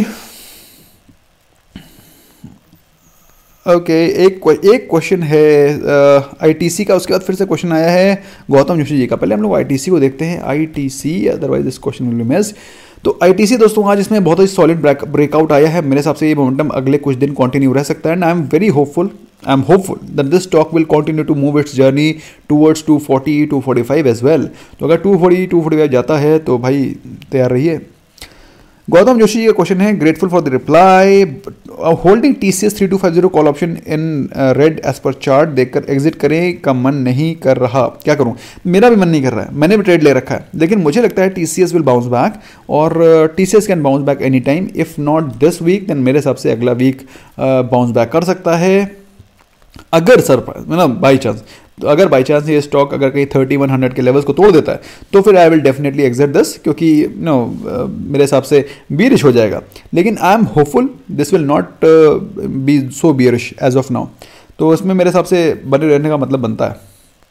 okay okay, एक एक क्वेश्चन है आईटीसी uh, का, उसके बाद फिर से क्वेश्चन आया है गौतम जोशी जी का। पहले हम लोग आईटीसी को देखते हैं, ITC, otherwise this question will be missed. तो आईटीसी दोस्तों आज इसमें बहुत ही सॉलिड ब्रेक ब्रेकआउट आया है। मेरे हिसाब से ये मोमेंटम अगले कुछ दिन कंटिन्यू रह सकता है and I am very hopeful I am hopeful that this stock will continue to move its journey towards two forty two forty five as well. तो अगर two forty two forty five जाता है तो भाई तैयार रहिए। गौतम जोशी जी का क्वेश्चन है, grateful for the reply, holding TCS three two five zero call option in red as पर चार्ट देखकर एग्जिट करें का मन नहीं कर रहा, क्या करूं? मेरा भी मन नहीं कर रहा है, मैंने भी ट्रेड ले रखा है, लेकिन मुझे लगता है टीसीएस विल बाउंस बैक और TCS can bounce back any time. If not this week then मेरे हिसाब से अगला वीक बाउंस बैक कर सकता है अगर सरप्राइज मतलब बाई चांस। तो अगर बाई चांस ये स्टॉक अगर कहीं थर्टी वन हंड्रेड के लेवल्स को तोड़ देता है तो फिर I will definitely exit this, क्योंकि नो uh, मेरे हिसाब से बियरिश हो जाएगा। लेकिन I am hopeful this will not be so bearish as of now. तो इसमें मेरे हिसाब से बने रहने का मतलब बनता है।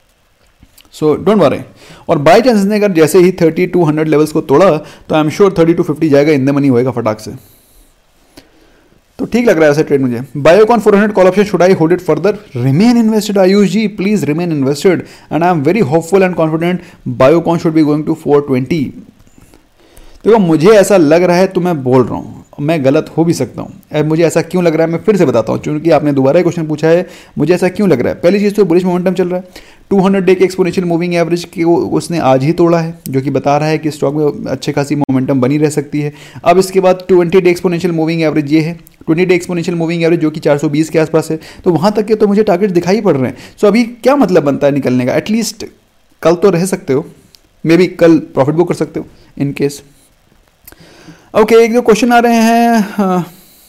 So don't worry. और बाई चांस ने अगर जैसे ही थर्टी टू हंड्रेड लेवल्स को तोड़ा तो I am sure thirty two fifty जाएगा, इन द मनी होएगा फटाक से। तो ठीक लग रहा है ऐसे ट्रेड मुझे। Biocon four hundred call option, should I hold it further? Remain invested Ayush ji, please remain invested and I am very hopeful and confident Biocon should be going to four twenty. देखो मुझे ऐसा लग रहा है तो मैं बोल रहा हूँ, मैं गलत हो भी सकता हूँ। मुझे ऐसा क्यों लग रहा है मैं फिर से बताता हूँ, क्योंकि आपने दोबारा क्वेश्चन पूछा है मुझे ऐसा क्यों लग रहा है। पहली चीज़ तो बुलिश मोमेंटम चल रहा है, टू हंड्रेड डे के एक्सपोनेंशियल मूविंग एवरेज की उसने आज ही तोड़ा है, जो कि बता रहा है कि स्टॉक में अच्छे खासी मोमेंटम बनी रह सकती है। अब इसके बाद twenty day exponential moving average ये है, twenty day exponential moving average जो कि चार सौ बीस के आसपास है, तो वहाँ तक के तो मुझे टारगेट दिखाई पड़ रहे हैं। सो अभी क्या मतलब बनता है निकलने का? एटलीस्ट कल तो रह सकते हो, मे बी कल प्रॉफिट बुक कर सकते हो इन केस। ओके, एक दो क्वेश्चन आ रहे हैं।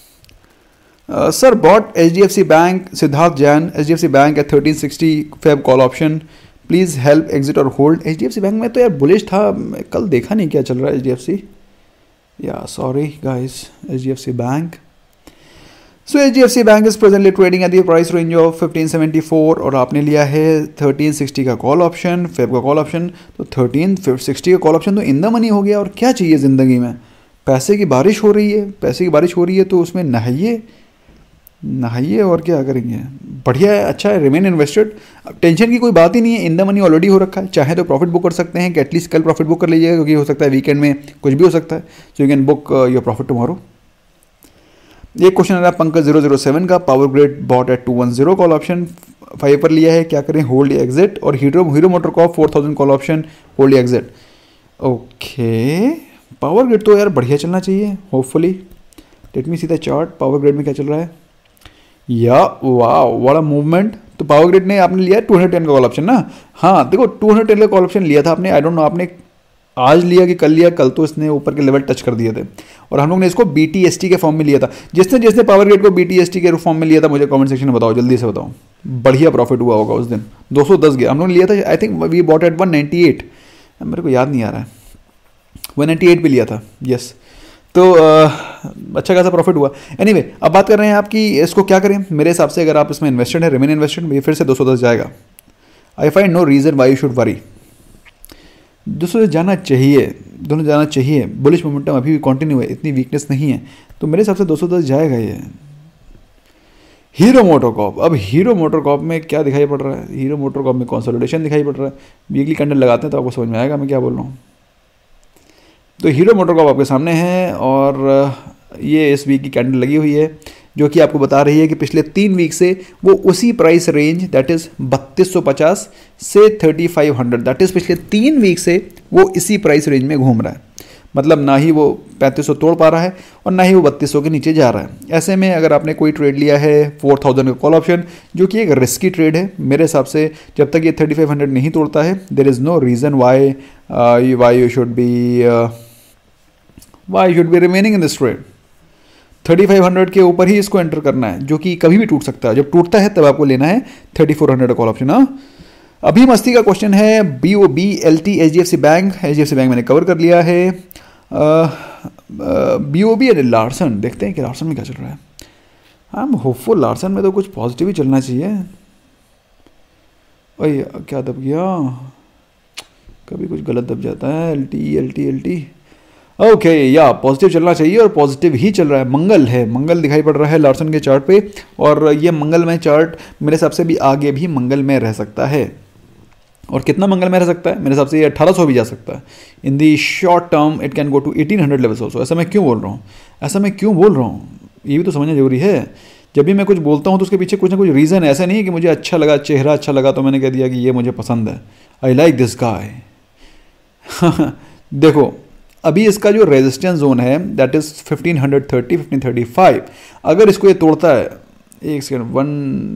Sir bought H D F C Bank, Siddharth Jain, H D F C Bank at thirteen sixty Feb call option, please help exit और hold. H D F C Bank में तो यार bullish था, कल देखा नहीं क्या चल रहा है एच डी एफ सी, या sorry guys. H D F C bank, so H D F C bank is presently trading at the price range of fifteen seventy four और आपने लिया है थर्टीन सिक्सटी का कॉल ऑप्शन, फेब का call option. तो thirteen sixty का call option तो in the money हो गया। और क्या चाहिए ज़िंदगी में? पैसे की बारिश हो रही है, पैसे की बारिश हो रही है तो उसमें नहाइए नहाइए और क्या करेंगे। बढ़िया है, अच्छा है, रिमेन इन्वेस्टेड। अब टेंशन की कोई बात ही नहीं है, इन द मनी ऑलरेडी हो रखा है। चाहे तो प्रॉफिट बुक कर सकते हैं कि एटलीस्ट कल प्रॉफिट बुक कर लीजिएगा, क्योंकि हो सकता है वीकेंड में कुछ भी हो सकता है। So you can book your profit tomorrow. एक क्वेश्चन आ रहा है पंकज जीरो जीरो सेवन का, Power Grid bought at two one zero call option, five पर लिया है, क्या करें? होल्ड या एग्जिट? और Hero Hero Motor Corp four thousand call option, hold या एग्जिट? ओके, पावर ग्रिड तो यार बढ़िया चलना चाहिए hopefully. Let me see the chart, Power Grid में क्या चल रहा है। या वाह व्हाट अ मूवमेंट। तो पावर ग्रिड ने आपने लिया टू हंड्रेड टेन का कॉल ऑप्शन ना? हाँ देखो टू हंड्रेड टेन का कॉल ऑप्शन लिया था आपने, आई डोंट नो आपने आज लिया कि कल लिया, कल तो इसने ऊपर के लेवल टच कर दिए थे और हम लोग ने इसको बी टी एस टी के फॉर्म में लिया था। जिसने जिसने पावर ग्रिड को बी टी एस टी के फॉर्म में लिया था मुझे कमेंट सेक्शन में बताओ, जल्दी से बताओ। बढ़िया प्रॉफिट हुआ होगा उस दिन, दो सौ दस गया। हम लोग ने लिया था I think we bought at one ninety eight, मेरे को याद नहीं आ रहा है, वन नाइन्टी एट पे लिया था, यस। तो आ, अच्छा खासा प्रॉफिट हुआ। एनीवे anyway, अब बात कर रहे हैं आपकी इसको क्या करें। मेरे हिसाब से अगर आप इसमें इन्वेस्टेड है, रिमेन इन्वेस्टेड, ये फिर से दो सौ दस जाएगा। I find no reason why you should worry. दो सौ दस जाना चाहिए, दोनों जाना चाहिए। बुलिश मोमेंटम अभी भी कंटिन्यू है, इतनी वीकनेस नहीं है, तो मेरे हिसाब से दो सौ दस जाएगा ये। हीरो मोटोकॉर्प, अब हीरो मोटोकॉर्प में क्या दिखाई पड़ रहा है? हीरो मोटोकॉर्प में कंसोलिडेशन दिखाई पड़ रहा है। वीकली कैंडल लगाते हैं तो आपको समझ में आएगा मैं क्या बोल रहा हूँ। तो हीरो मोटोकॉर्प आपके सामने है और ये इस वीक की कैंडल लगी हुई है जो कि आपको बता रही है कि पिछले तीन वीक से वो उसी प्राइस रेंज दैट इज़ बत्तीस सौ पचास से thirty five hundred, that is पिछले तीन वीक से वो इसी प्राइस रेंज में घूम रहा है। मतलब ना ही वो पैंतीस सौ तोड़ पा रहा है और ना ही वो बत्तीस सौ के नीचे जा रहा है। ऐसे में अगर आपने कोई ट्रेड लिया है फोर थाउजेंड का कॉल ऑप्शन, जो कि एक रिस्की ट्रेड है मेरे हिसाब से, जब तक ये थर्टी फाइव हंड्रेड नहीं तोड़ता है there is no reason why why you should be why should be remaining in this trade. Thirty five hundred के ऊपर ही इसको एंटर करना है, जो कि कभी भी टूट सकता है। जब टूटता है तब आपको लेना है thirty four hundred call call ऑप्शन। हाँ, अभी मस्ती का क्वेश्चन है B O B L T H D F C bank. H D F C bank मैंने कवर कर लिया है। B O B and Larsen, देखते हैं कि लार्सन में क्या चल रहा है। आई एम होपफुल, लार्सन में तो कुछ पॉजिटिव ही चलना चाहिए। ओए क्या दब गया, कभी कुछ गलत दब जाता है। L T L T L T okay या पॉजिटिव चलना चाहिए और पॉजिटिव ही चल रहा है। मंगल है, मंगल दिखाई पड़ रहा है लार्सन के चार्ट पे और ये मंगल में चार्ट मेरे हिसाब से भी आगे भी मंगल में रह सकता है। और कितना मंगल में रह सकता है? मेरे हिसाब से ये अठारह सौ भी जा सकता है। In the short term it can go to eighteen hundred levels also. ऐसा मैं क्यों बोल रहा हूँ ऐसा मैं क्यों बोल रहा हूँ ये भी तो समझना जरूरी है। जब भी मैं कुछ बोलता हूँ तो उसके पीछे कुछ ना कुछ रीज़न है। ऐसा नहीं है कि मुझे अच्छा लगा, चेहरा अच्छा लगा तो मैंने कह दिया कि ये मुझे पसंद है, आई लाइक दिस गाय। देखो अभी इसका जो रेजिस्टेंस जोन है that is fifteen thirty, fifteen thirty five. अगर इसको ये तोड़ता है, एक सेकेंड, वन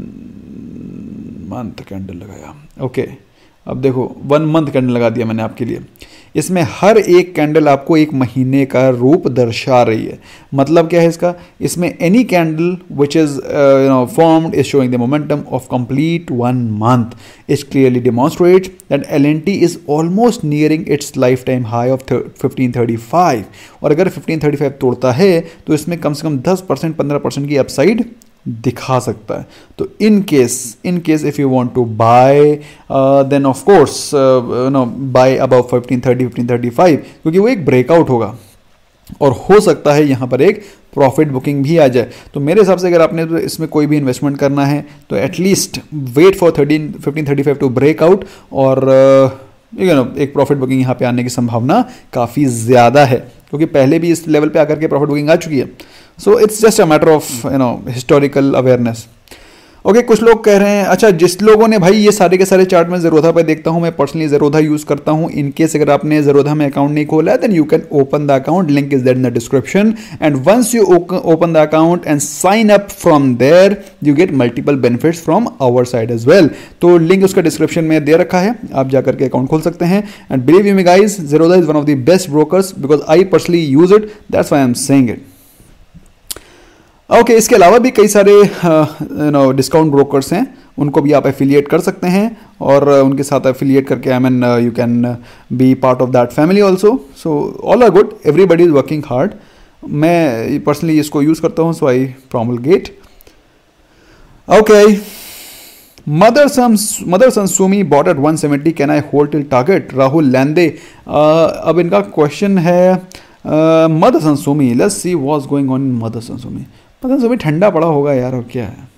मंथ कैंडल लगाया, ओके okay. अब देखो वन मंथ कैंडल लगा दिया मैंने आपके लिए। इसमें हर एक कैंडल आपको एक महीने का रूप दर्शा रही है। मतलब क्या है इसका? इसमें any candle which is you know formed is showing the momentum of complete one month. It clearly demonstrates that L N T is almost nearing its life time high of fifteen thirty five. और अगर fifteen thirty five तोड़ता है तो इसमें कम से कम दस percent पंद्रह percent की अपसाइड दिखा सकता है। तो in case in case if you want to buy then of course no buy above fifteen thirty, fifteen thirty five, क्योंकि वो एक ब्रेकआउट होगा और हो सकता है यहाँ पर एक प्रॉफिट बुकिंग भी आ जाए। तो मेरे हिसाब से अगर आपने इसमें कोई भी इन्वेस्टमेंट करना है तो at least wait for thirteen fifteen thirty five to breakout और यू नो एक प्रॉफिट बुकिंग यहाँ पे आने की संभावना काफ़ी ज़्यादा है, क्योंकि पहले भी इस लेवल पे आकर के प्रॉफिट बुकिंग आ चुकी है। So it's just a matter of you know historical awareness. Okay, कुछ लोग कह रहे हैं अच्छा जिस लोगों ने भाई ये सारे के सारे चार्ट में ज़ेरोधा पे देखता हूँ, मैं पर्सनली ज़ेरोधा यूज़ करता हूँ। इन केस अगर आपने ज़ेरोधा में अकाउंट नहीं खोला है then you can open the account, link is there in the description and once you open the account and sign up from there you get multiple benefits from our side as well. तो link उसका description में दे रखा है, आप जाकर के account खोल सकते हैं। And believe you me guys, Zerodha is one of the best brokers because I personally use it, that's why I am saying it. Okay okay, इसके अलावा भी कई सारे यू नो डिस्काउंट ब्रोकर्स हैं, उनको भी आप एफिलिएट कर सकते हैं और uh, उनके साथ एफिलिएट करके I mean you can be part of that family also. So all are good, everybody is working hard. मैं पर्सनली इसको यूज़ करता हूँ, so I promulgate. Okay, Motherson Motherson Sumi bought at one seventy, can I hold till target? Rahul Lande. uh, अब इनका question है Motherson Sumi, let's see what's going on in Motherson Sumi. पता नहीं, ठंडा पड़ा होगा यार, और क्या है,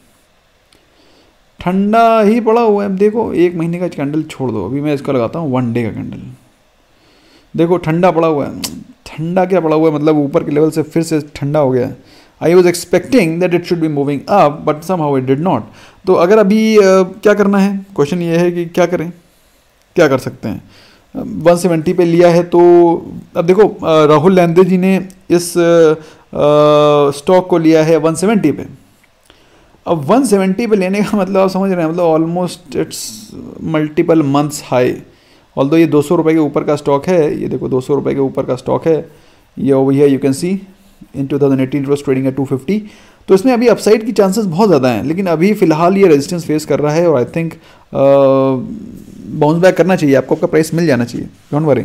ठंडा ही पड़ा हुआ है। अब देखो एक महीने का कैंडल छोड़ दो, अभी मैं इसका लगाता हूँ वन डे का कैंडल। देखो ठंडा पड़ा हुआ है, ठंडा क्या पड़ा हुआ है, मतलब ऊपर के लेवल से फिर से ठंडा हो गया है। I was expecting that it should be moving up but somehow it did not. तो अगर अभी uh, क्या करना है, क्वेश्चन ये है कि क्या करें, क्या कर सकते हैं। वन सेवेंटी पे लिया है तो अब देखो uh, राहुल लैंदे जी ने इस स्टॉक uh, को लिया है वन सेवेंटी पे। अब वन सेवेंटी पे लेने का मतलब आप समझ रहे हैं, मतलब almost it's multiple months high. Although ये दो सौ रुपये के ऊपर का स्टॉक है, ये देखो दो सौ रुपये के ऊपर का स्टॉक है, ये over here you can see in two thousand eighteen it was trading at two fifty. तो इसमें अभी अपसाइड की चांसेस बहुत ज़्यादा हैं, लेकिन अभी फिलहाल ये रेजिस्टेंस फेस कर रहा है और आई थिंक बाउंस बैक करना चाहिए आपको, आपका प्राइस मिल जाना चाहिए, डोंट वरी।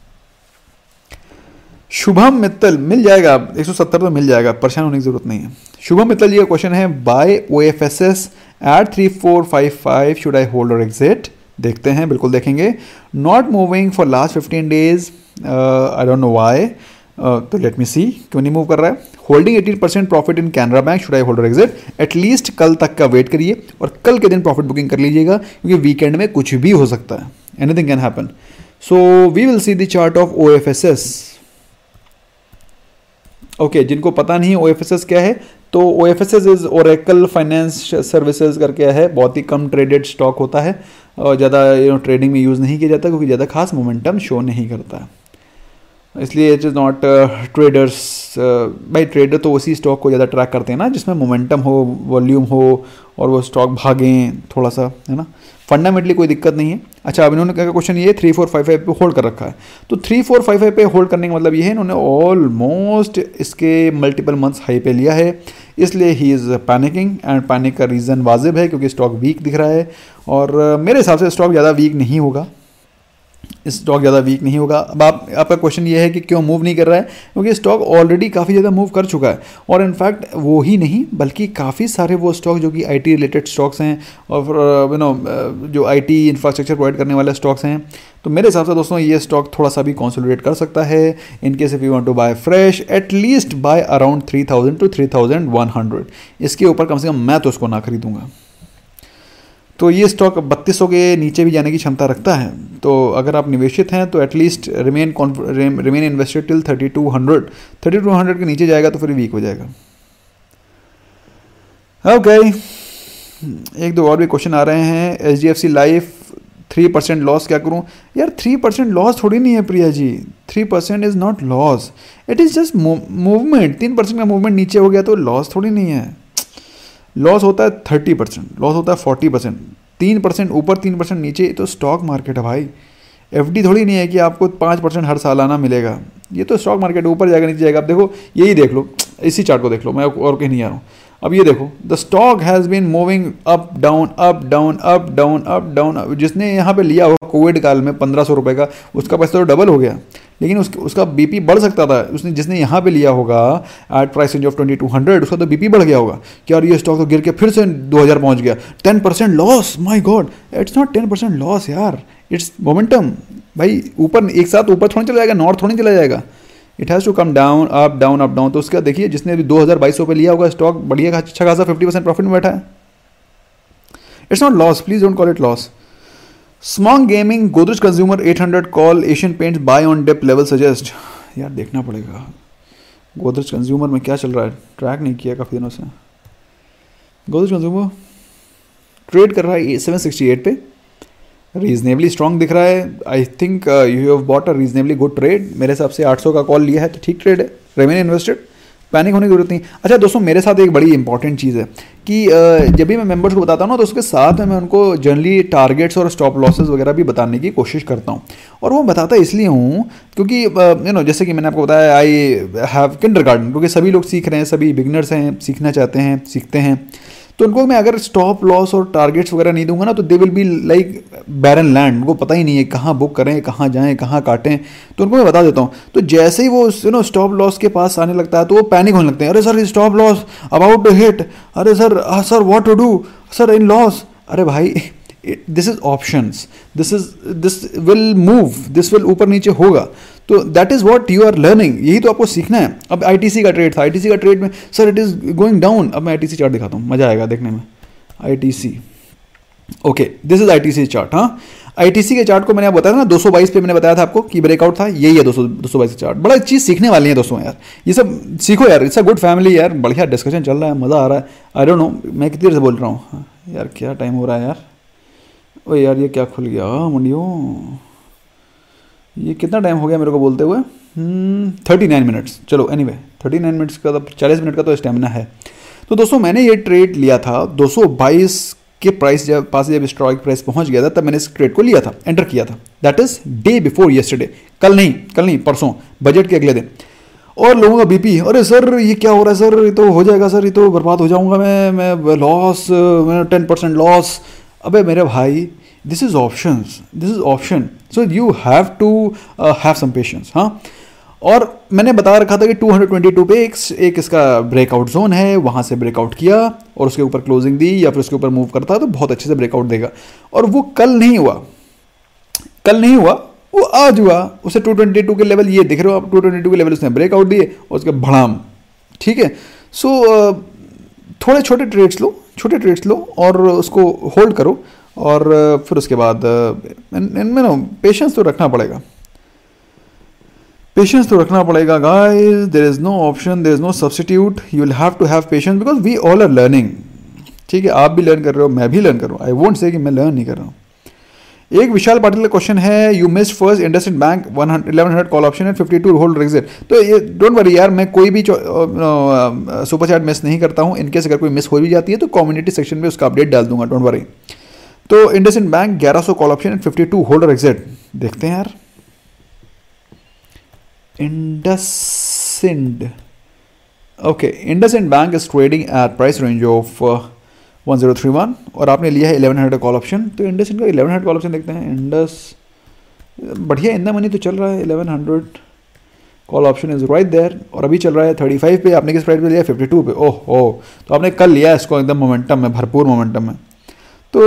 शुभम मित्तल मिल जाएगा, एक सौ सत्तर तो मिल जाएगा, परेशान होने की जरूरत नहीं है। शुभम मित्तल जी का क्वेश्चन है buy O F S S at three four five five, should I hold और एग्जिट? देखते हैं, बिल्कुल देखेंगे। Not moving for last fifteen days, I don't know why. तो लेट मी सी क्यों नहीं मूव कर रहा है। Holding eighteen percent profit in Canara bank, should I hold और एग्जिट? एटलीस्ट कल तक का वेट करिए और कल के दिन प्रॉफिट बुकिंग कर लीजिएगा, क्योंकि वीकेंड में कुछ भी हो सकता है, anything can happen. So we will see the chart of O F S S. Okay, जिनको पता नहीं ओ एफ एस एस क्या है, तो O F S S is Oracle finance services करके है, बहुत ही कम ट्रेडेड स्टॉक होता है और ज़्यादा यू नो ट्रेडिंग में यूज़ नहीं किया जाता, क्योंकि ज़्यादा खास मोमेंटम शो नहीं करता, इसलिए इट इज़ नॉट ट्रेडर्स। भाई ट्रेडर तो उसी स्टॉक को ज़्यादा ट्रैक करते हैं ना जिसमें मोमेंटम हो, वॉल्यूम हो और वो स्टॉक भागें थोड़ा सा, है ना। फंडामेंटली कोई दिक्कत नहीं है। अच्छा, अब इन्होंने क्या क्वेश्चन ये थ्री फोर फाइव फाइव पे होल्ड कर रखा है, तो थ्री फोर फाइव फाइव पे होल्ड करने का मतलब ये है इन्होंने ऑलमोस्ट इसके मल्टीपल मंथ्स हाई पे लिया है, इसलिए he is panicking. And panic का रीज़न वाजिब है क्योंकि स्टॉक वीक दिख रहा है, और मेरे हिसाब से स्टॉक ज़्यादा वीक नहीं होगा, स्टॉक ज़्यादा वीक नहीं होगा। अब आप आपका क्वेश्चन ये है कि क्यों मूव नहीं कर रहा है, क्योंकि स्टॉक ऑलरेडी काफ़ी ज़्यादा मूव कर चुका है, और इनफैक्ट वो ही नहीं बल्कि काफ़ी सारे वो स्टॉक जो कि आईटी रिलेटेड स्टॉक्स हैं और यू नो जो आईटी इंफ्रास्ट्रक्चर प्रोवाइड करने वाले स्टॉक्स हैं, तो मेरे हिसाब से दोस्तों ये स्टॉक थोड़ा सा भी कंसोलिडेट कर सकता है। In case if you want to buy fresh, at least buy around three thousand to three thousand one hundred, इसके ऊपर कम से कम मैं तो उसको ना खरीदूंगा। तो ये स्टॉक बत्तीस सौ के नीचे भी जाने की क्षमता रखता है, तो अगर आप निवेशित हैं तो at least remain remain invested till thirty two hundred. Thirty two hundred के नीचे जाएगा तो फिर वीक हो जाएगा। Okay okay. एक दो और भी क्वेश्चन आ रहे हैं। H D F C life three percent loss, क्या करूं यार? थ्री परसेंट लॉस थोड़ी नहीं है Priya ji, three percent is not loss, it is just movement. तीन परसेंट का मूवमेंट नीचे हो गया तो लॉस थोड़ी नहीं है। लॉस होता है थर्टी परसेंट, लॉस होता है फोर्टी परसेंट, तीन परसेंट ऊपर तीन परसेंट नीचे, तो स्टॉक मार्केट है भाई। एफडी थोड़ी नहीं है कि आपको पाँच परसेंट हर साल आना मिलेगा, ये तो स्टॉक मार्केट ऊपर जाएगा नीचे जाएगा। अब देखो यही देख लो, इसी चार्ट को देख लो, मैं और कहीं नहीं आ रहा हूँ। अब ये देखो, the stock has been moving up down up down up down up down. जिसने यहाँ पे लिया होगा कोविड काल में पंद्रह सौ रुपये का, उसका पैसा तो डबल हो गया, लेकिन उस, उसका बीपी बढ़ सकता था। उसने जिसने यहाँ पे लिया होगा at price range of twenty two hundred, उसका तो बीपी बढ़ गया होगा कि यार ये स्टॉक तो गिर के फिर से दो हज़ार पहुँच गया। Ten percent loss, my god, it's not ten percent loss यार, इट्स मोमेंटम। भाई ऊपर एक साथ ऊपर थोड़ी चला जाएगा, नॉर्थ थोड़ी चला जाएगा, it has to come down up down up down. तो उसका देखिए जिसने अभी दो हज़ार बाईस सौ पे लिया होगा स्टॉक, बढ़िया अच्छा खासा फिफ्टी परसेंट प्रॉफिट में बैठा है। It's not loss, please don't call it loss. स्मॉन्ग gaming, Godrej consumer at hundred call, Asian Paints buy on dip level suggest. यार देखना पड़ेगा गोदरेज कंज्यूमर में क्या चल रहा है, ट्रैक नहीं किया काफ़ी दिनों से। गोदरेज कंज्यूमर ट्रेड कर रहा है सेवन सिक्सटी एट पे, रीजनेबली स्ट्रॉन्ग दिख रहा है। I think you have bought a reasonably good trade. मेरे हिसाब से आठ सौ का कॉल लिया है तो ठीक ट्रेड है, रिमेन इन्वेस्टेड, पैनिक होने की जरूरत नहीं। अच्छा दोस्तों, मेरे साथ एक बड़ी इंपॉर्टेंट चीज़ है कि uh, जब भी मैं मेंबर्स को बताता हूँ ना, तो उसके साथ में मैं उनको जनरली टारगेट्स और स्टॉप लॉसेस वगैरह भी बताने की कोशिश करता हूँ। और वो बताता इसलिए हूँ क्योंकि यू नो जैसे कि मैंने आपको बताया, आई हैव किंडरगार्टन, क्योंकि सभी लोग सीख रहे हैं, सभी बिगनर्स हैं, सीखना चाहते हैं, सीखते हैं। तो उनको मैं अगर स्टॉप लॉस और टारगेट्स वगैरह नहीं दूंगा ना, तो they will be like barren land, उनको पता ही नहीं है कहाँ बुक करें, कहाँ जाएं, कहाँ काटें। तो उनको मैं बता देता हूँ। तो जैसे ही वो यू नो स्टॉप लॉस के पास आने लगता है तो वो पैनिक होने लगते हैं, अरे sir stop loss about to hit, अरे sir sir what to do, sir in loss. अरे भाई this is options, this is this will move, this will ऊपर नीचे होगा। तो that is what you are learning, यही तो आपको सीखना है। अब आईटीसी का ट्रेड था, आईटीसी का ट्रेड में sir it is going down. अब मैं आईटीसी चार्ट दिखाता हूँ, मजा आएगा देखने में। ITC, okay this is ITC chart. हाँ, आईटीसी के चार्ट को मैंने आप बताया था ना, दो सौ बाईस पे मैंने बताया था आपको कि ब्रेकआउट था, यही है दो सौ दो सौ बाईस चार्ट। बड़ा चीज़ सीखने वाली है दोस्तों यार, ये सब सीखो यार, इट्स अ गुड फैमिली यार, बढ़िया डिस्कशन चल रहा है, मज़ा आ रहा है। आई डोंट नो मैं कितनी देर से बोल रहा हूँ। हाँ, यार क्या टाइम हो रहा है यार, ओ यार ये क्या खुल गया मंडियों, ये कितना टाइम हो गया मेरे को बोलते हुए, थर्टी नाइन मिनट्स। चलो एनीवे थर्टी नाइन मिनट्स का तो चालीस मिनट का तो स्टेमिना है। तो दोस्तों मैंने ये ट्रेड लिया था दो सौ बाईस के प्राइस जब पास जब स्ट्राइक प्राइस पहुंच गया था, तब मैंने इस ट्रेड को लिया था, एंटर किया था। That is day before yesterday, कल नहीं कल नहीं परसों, बजट के अगले दिन। और लोगों का बीपी, अरे सर ये क्या हो रहा है सर, ये तो हो जाएगा सर, ये तो बर्बाद हो जाऊंगा मैं मैं लॉस, मैं टेन परसेंट लॉस। अबे मेरे भाई this is options, this is option, so you have to have some patience. हाँ, और मैंने बता रखा था कि टू ट्वेंटी टू पे एक, एक इसका ब्रेकआउट जोन है, वहाँ से ब्रेकआउट किया और उसके ऊपर क्लोजिंग दी या फिर उसके ऊपर मूव करता तो बहुत अच्छे से ब्रेकआउट देगा। और वो कल नहीं हुआ, कल नहीं हुआ वो आज हुआ, उसे टू ट्वेंटी टू के लेवल ये दिख रहे हो आप, टू ट्वेंटी टू के लेवल उसने ब्रेकआउट दिए और उसके भड़ाम, ठीक है। सो so, uh, थोड़े छोटे ट्रेड्स लो, छोटे ट्रेड्स लो और उसको होल्ड करो, और uh, फिर उसके बाद इनमें ना पेशेंस तो रखना पड़ेगा, पेशेंस तो रखना पड़ेगा guys, there is no option, there is no substitute, you will have to have patience because we all are learning, ठीक है। आप भी लर्न कर रहे हो, मैं भी लर्न कर रहा हूँ, आई वोंट से कि मैं लर्न नहीं कर रहा हूँ। एक विशाल पाटिल का क्वेश्चन है, you missed first IndusInd bank eleven hundred call option and fifty two hold exit. तो ये डोंट वरी यार, मैं कोई भी सुपर चैट मिस नहीं करता हूँ, इनकेस अगर कोई मिस हो भी जाती है तो कम्युनिटी सेक्शन में उसका अपडेट डाल दूंगा, डोंट वरी। तो इंडसइंड बैंक ग्यारह सौ call option and fifty two hold exit, देखते हैं यार। IndusInd, okay, IndusInd bank is trading at price range of one zero three one और आपने लिया है इलेवन हंड्रेड कॉल ऑप्शन। तो इंडसइंड का इलेवन हंड्रेड कॉल ऑप्शन देखते हैं। इंडस बढ़िया इन द मनी तो चल रहा है, eleven hundred call option is right there, और अभी चल रहा है थर्टी फाइव पे। आपने किस प्राइस पे लिया? फिफ्टी टू पे। ओह ओह, तो आपने कल लिया इसको एकदम मोमेंटम में, भरपूर मोमेंटम में, तो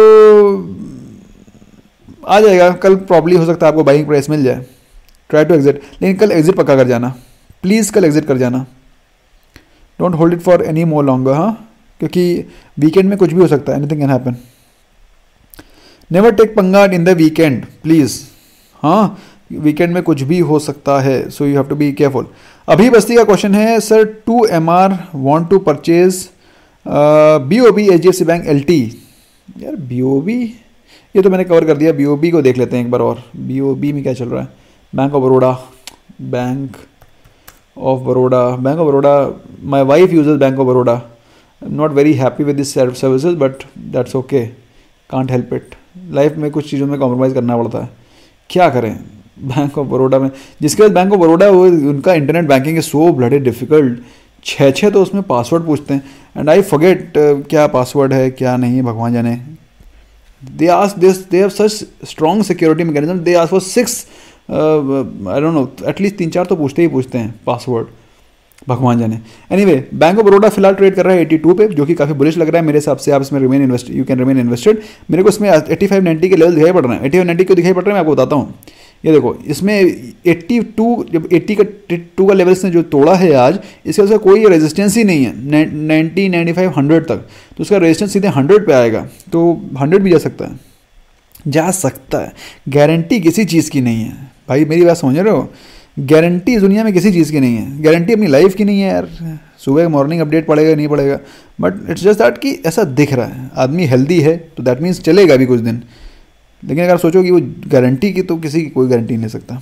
आ जाएगा कल, प्रॉब्ली हो सकता है आपको बाइंग प्राइस मिल जाए। ट्राई टू एग्जिट, लेकिन कल एग्जिट पक्का कर जाना प्लीज़, कल एग्जिट कर जाना, don't hold it for any more longer, हाँ, क्योंकि वीकेंड में कुछ भी हो सकता है, anything can happen. Never take पंगा इन द वीकेंड प्लीज़, हाँ, वीकेंड में कुछ भी हो सकता है, so you have to be careful. अभी बस्ती का क्वेश्चन है, sir two M R want to purchase B O B H D F C bank L T. यार बी ओ बी ये तो मैंने कवर कर दिया, बी ओ बी को देख लेते हैं एक बार और। बी ओ बी में क्या चल रहा है? Bank of Baroda, bank of Baroda, bank of Baroda, my wife uses bank of Baroda. I am not very happy with this services but that's okay, can't help it. Life में कुछ चीज़ों में कॉम्प्रोमाइज़ करना पड़ता है, क्या करें। बैंक ऑफ बड़ौदा में, जिसके पास बैंक ऑफ बड़ौदा वो उनका internet banking is so bloody difficult, छः छः तो उसमें पासवर्ड पूछते हैं एंड आई फॉरगेट क्या पासवर्ड है क्या नहीं, भगवान जाने। They ask this, they have such strong security mechanism, they ask for six, I don't know, at least तीन चार तो पूछते ही पूछते हैं पासवर्ड, भगवान जाने। एनीवे, बैंक ऑफ बड़ौदा फिलहाल ट्रेड कर रहा है एटी टू पे, जो कि काफ़ी बुलिश लग रहा है मेरे हिसाब से। आप इसमें remain invest, you can remain invested. मेरे को इसमें एटी फाइव नाइन्टी के लेवल दिखाई पड़ रहे हैं, एटी फाइव नाइन्टी को दिखाई पड़ रहे हैं, मैं आपको बताता हूँ। ये देखो, इसमें एट्टी टू, जब एट्टी का टू का लेवल इसने जो तोड़ा है आज, इसके वजह से कोई रेजिस्टेंस ही नहीं है नाइन्टी, नाइन्टी फाइव, हंड्रेड तक, तो उसका रेजिस्टेंस सीधे हंड्रेड पे आएगा, तो हंड्रेड भी जा सकता है, जा सकता है। गारंटी किसी चीज़ की नहीं है भाई, मेरी बात समझ रहे हो? गारंटी इस दुनिया में किसी चीज़ की नहीं है, गारंटी अपनी लाइफ की नहीं है यार। सुबह मॉर्निंग अपडेट पड़ेगा नहीं पड़ेगा, बट इट्स जस्ट दैट कि ऐसा दिख रहा है, आदमी हेल्दी है तो दैट मीन्स चलेगा भी कुछ दिन। लेकिन अगर सोचो कि वो गारंटी की, तो किसी की कोई गारंटी नहीं सकता।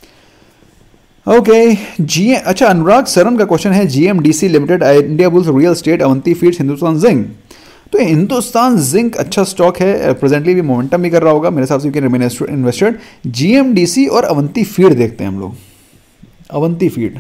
ओके जी, अच्छा, अनुराग सरन का क्वेश्चन है, G M D C limited, Indiabulls, real estate, Avanti feeds, Hindustan zinc. तो हिंदुस्तान जिंक अच्छा स्टॉक है, प्रेजेंटली भी मोमेंटम भी कर रहा होगा मेरे हिसाब से, रिमेन इन्वेस्टेड। जीएमडीसी और अवंती फीड देखते हैं हम लोग। अवंती फीड,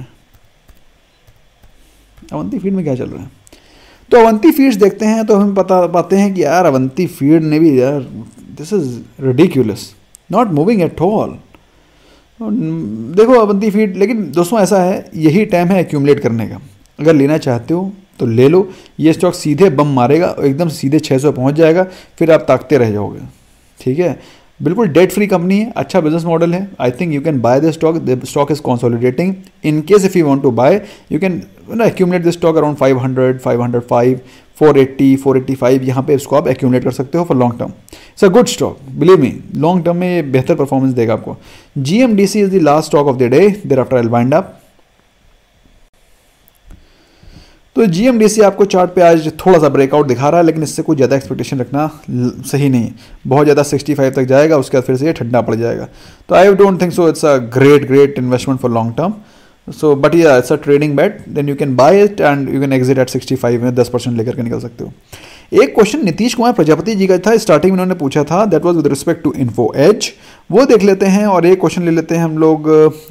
अवंती फीड में क्या चल रहा है? तो अवंती फीड्स देखते हैं तो हम पता पाते हैं कि यार अवंती फीड ने भी, यार this is ridiculous, not moving at all. देखो अवंती फीड, लेकिन दोस्तों ऐसा है, यही टाइम है एक्यूमुलेट करने का। अगर लेना चाहते हो तो ले लो, ये स्टॉक सीधे बम मारेगा, एकदम सीधे छः सौ पहुँच जाएगा, फिर आप ताकते रह जाओगे, ठीक है। बिल्कुल डेट फ्री कंपनी है, अच्छा बिजनेस मॉडल है। I think you can buy the stock, the stock is consolidating. In case if you want to buy, you can accumulate the stock around five hundred, five hundred five, four eighty, four eighty five, यहाँ पे इसको आप accumulate कर सकते हो for long term. It's a good stock, believe me, long term में ये बेहतर परफॉर्मेंस देगा आपको। GMDC is the last stock of the day, there after I will wind up. तो जीएमडीसी आपको चार्ट पे आज थोड़ा सा ब्रेकआउट दिखा रहा है, लेकिन इससे कोई ज़्यादा एक्सपेक्टेशन रखना सही नहीं है। बहुत ज़्यादा सिक्सटी फाइव तक जाएगा, उसके बाद फिर से ये ठंडा पड़ जाएगा। तो I don't think so it's a great great investment for long term. So but yeah it's a trading bet, then you can buy it and you can exit at sixty five में दस percent लेकर के निकल सकते हो। एक question Nitish Kumar Prajapati ji का था, स्टार्टिंग में उन्होंने पूछा था, that was with respect to info edge, वो देख लेते हैं। और एक क्वेश्चन ले लेते हैं हम लोग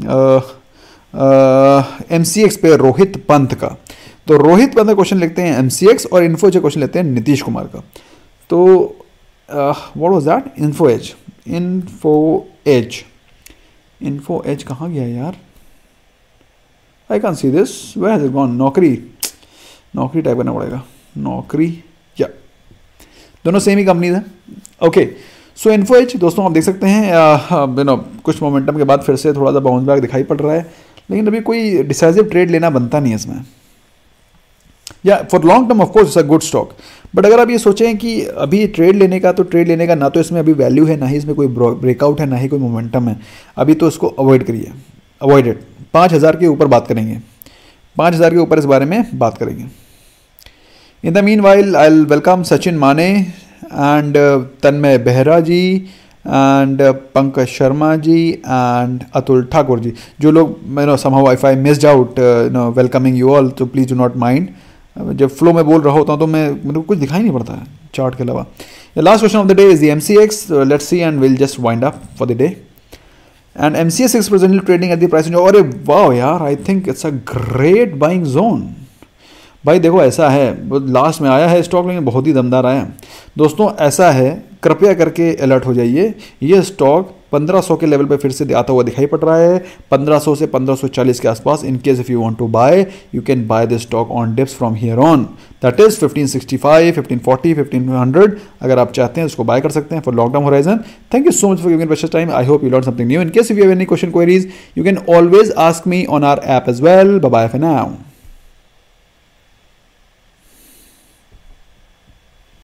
एम सी एक्स पे रोहित पंत का। तो रोहित पंत का क्वेश्चन लिखते हैं एमसीएक्स, और इन्फो एज क्वेश्चन लेते हैं नीतीश कुमार का। तो what was that? Info edge, info edge, info edge कहाँ गया यार? I can see this, where has it gone? Naukri, Naukri type करना पड़ेगा, नौकरी, या दोनों सेम ही कंपनीज हैं। ओके, सो इन्फो एज दोस्तों आप देख सकते हैं यू नो कुछ मोमेंटम के बाद फिर से थोड़ा सा बाउंस बैक दिखाई पड़ रहा है, लेकिन अभी कोई डिसाइसिव ट्रेड लेना बनता नहीं है इसमें। Yeah for long term of course it's a good stock, but अगर आप ये सोचें कि अभी ट्रेड लेने का, तो ट्रेड लेने का ना तो इसमें अभी वैल्यू है, ना ही इसमें कोई ब्रेकआउट है, ना ही कोई मोमेंटम है, अभी तो इसको अवॉइड करिए, अवॉइड इट। पाँच हज़ार के ऊपर बात करेंगे, पाँच हज़ार के ऊपर इस बारे में बात करेंगे। In the meanwhile I will welcome Sachin Mane and Tanmay Behera ji and Pankaj Sharma ji and Atul Thakur ji, जो लोग you know somehow if I missed out you know welcoming you all, तो प्लीज़ डू नॉट माइंड। जब फ्लो में बोल रहा होता हूँ तो मैं मेरे को कुछ दिखाई नहीं पड़ता है चार्ट के अलावा। Last question of the day is the MCX, let's see and will just wind up for the day. And MCX is presently trading at the price, अरे वाह यार, I think it's a great buying zone. भाई देखो ऐसा है, last में आया है स्टॉक लेकिन बहुत ही दमदार आया दोस्तों। ऐसा है, कृपया करके अलर्ट हो जाइए, ये स्टॉक पंद्रह सौ के लेवल पे फिर से आता हुआ दिखाई पड़ रहा है, पंद्रह सौ से पंद्रह सौ चालीस के आसपास। In case if you want to buy, you can buy this stock on dips from here on, that is fifteen sixty five, fifteen forty, fifteen hundred. अगर आप चाहते हैं उसको बाय कर सकते हैं for long term horizon. Thank you so much for giving precious time, I hope you learn something new. In case if you have any question queries, you can always ask me on our app as well. Bye bye for now.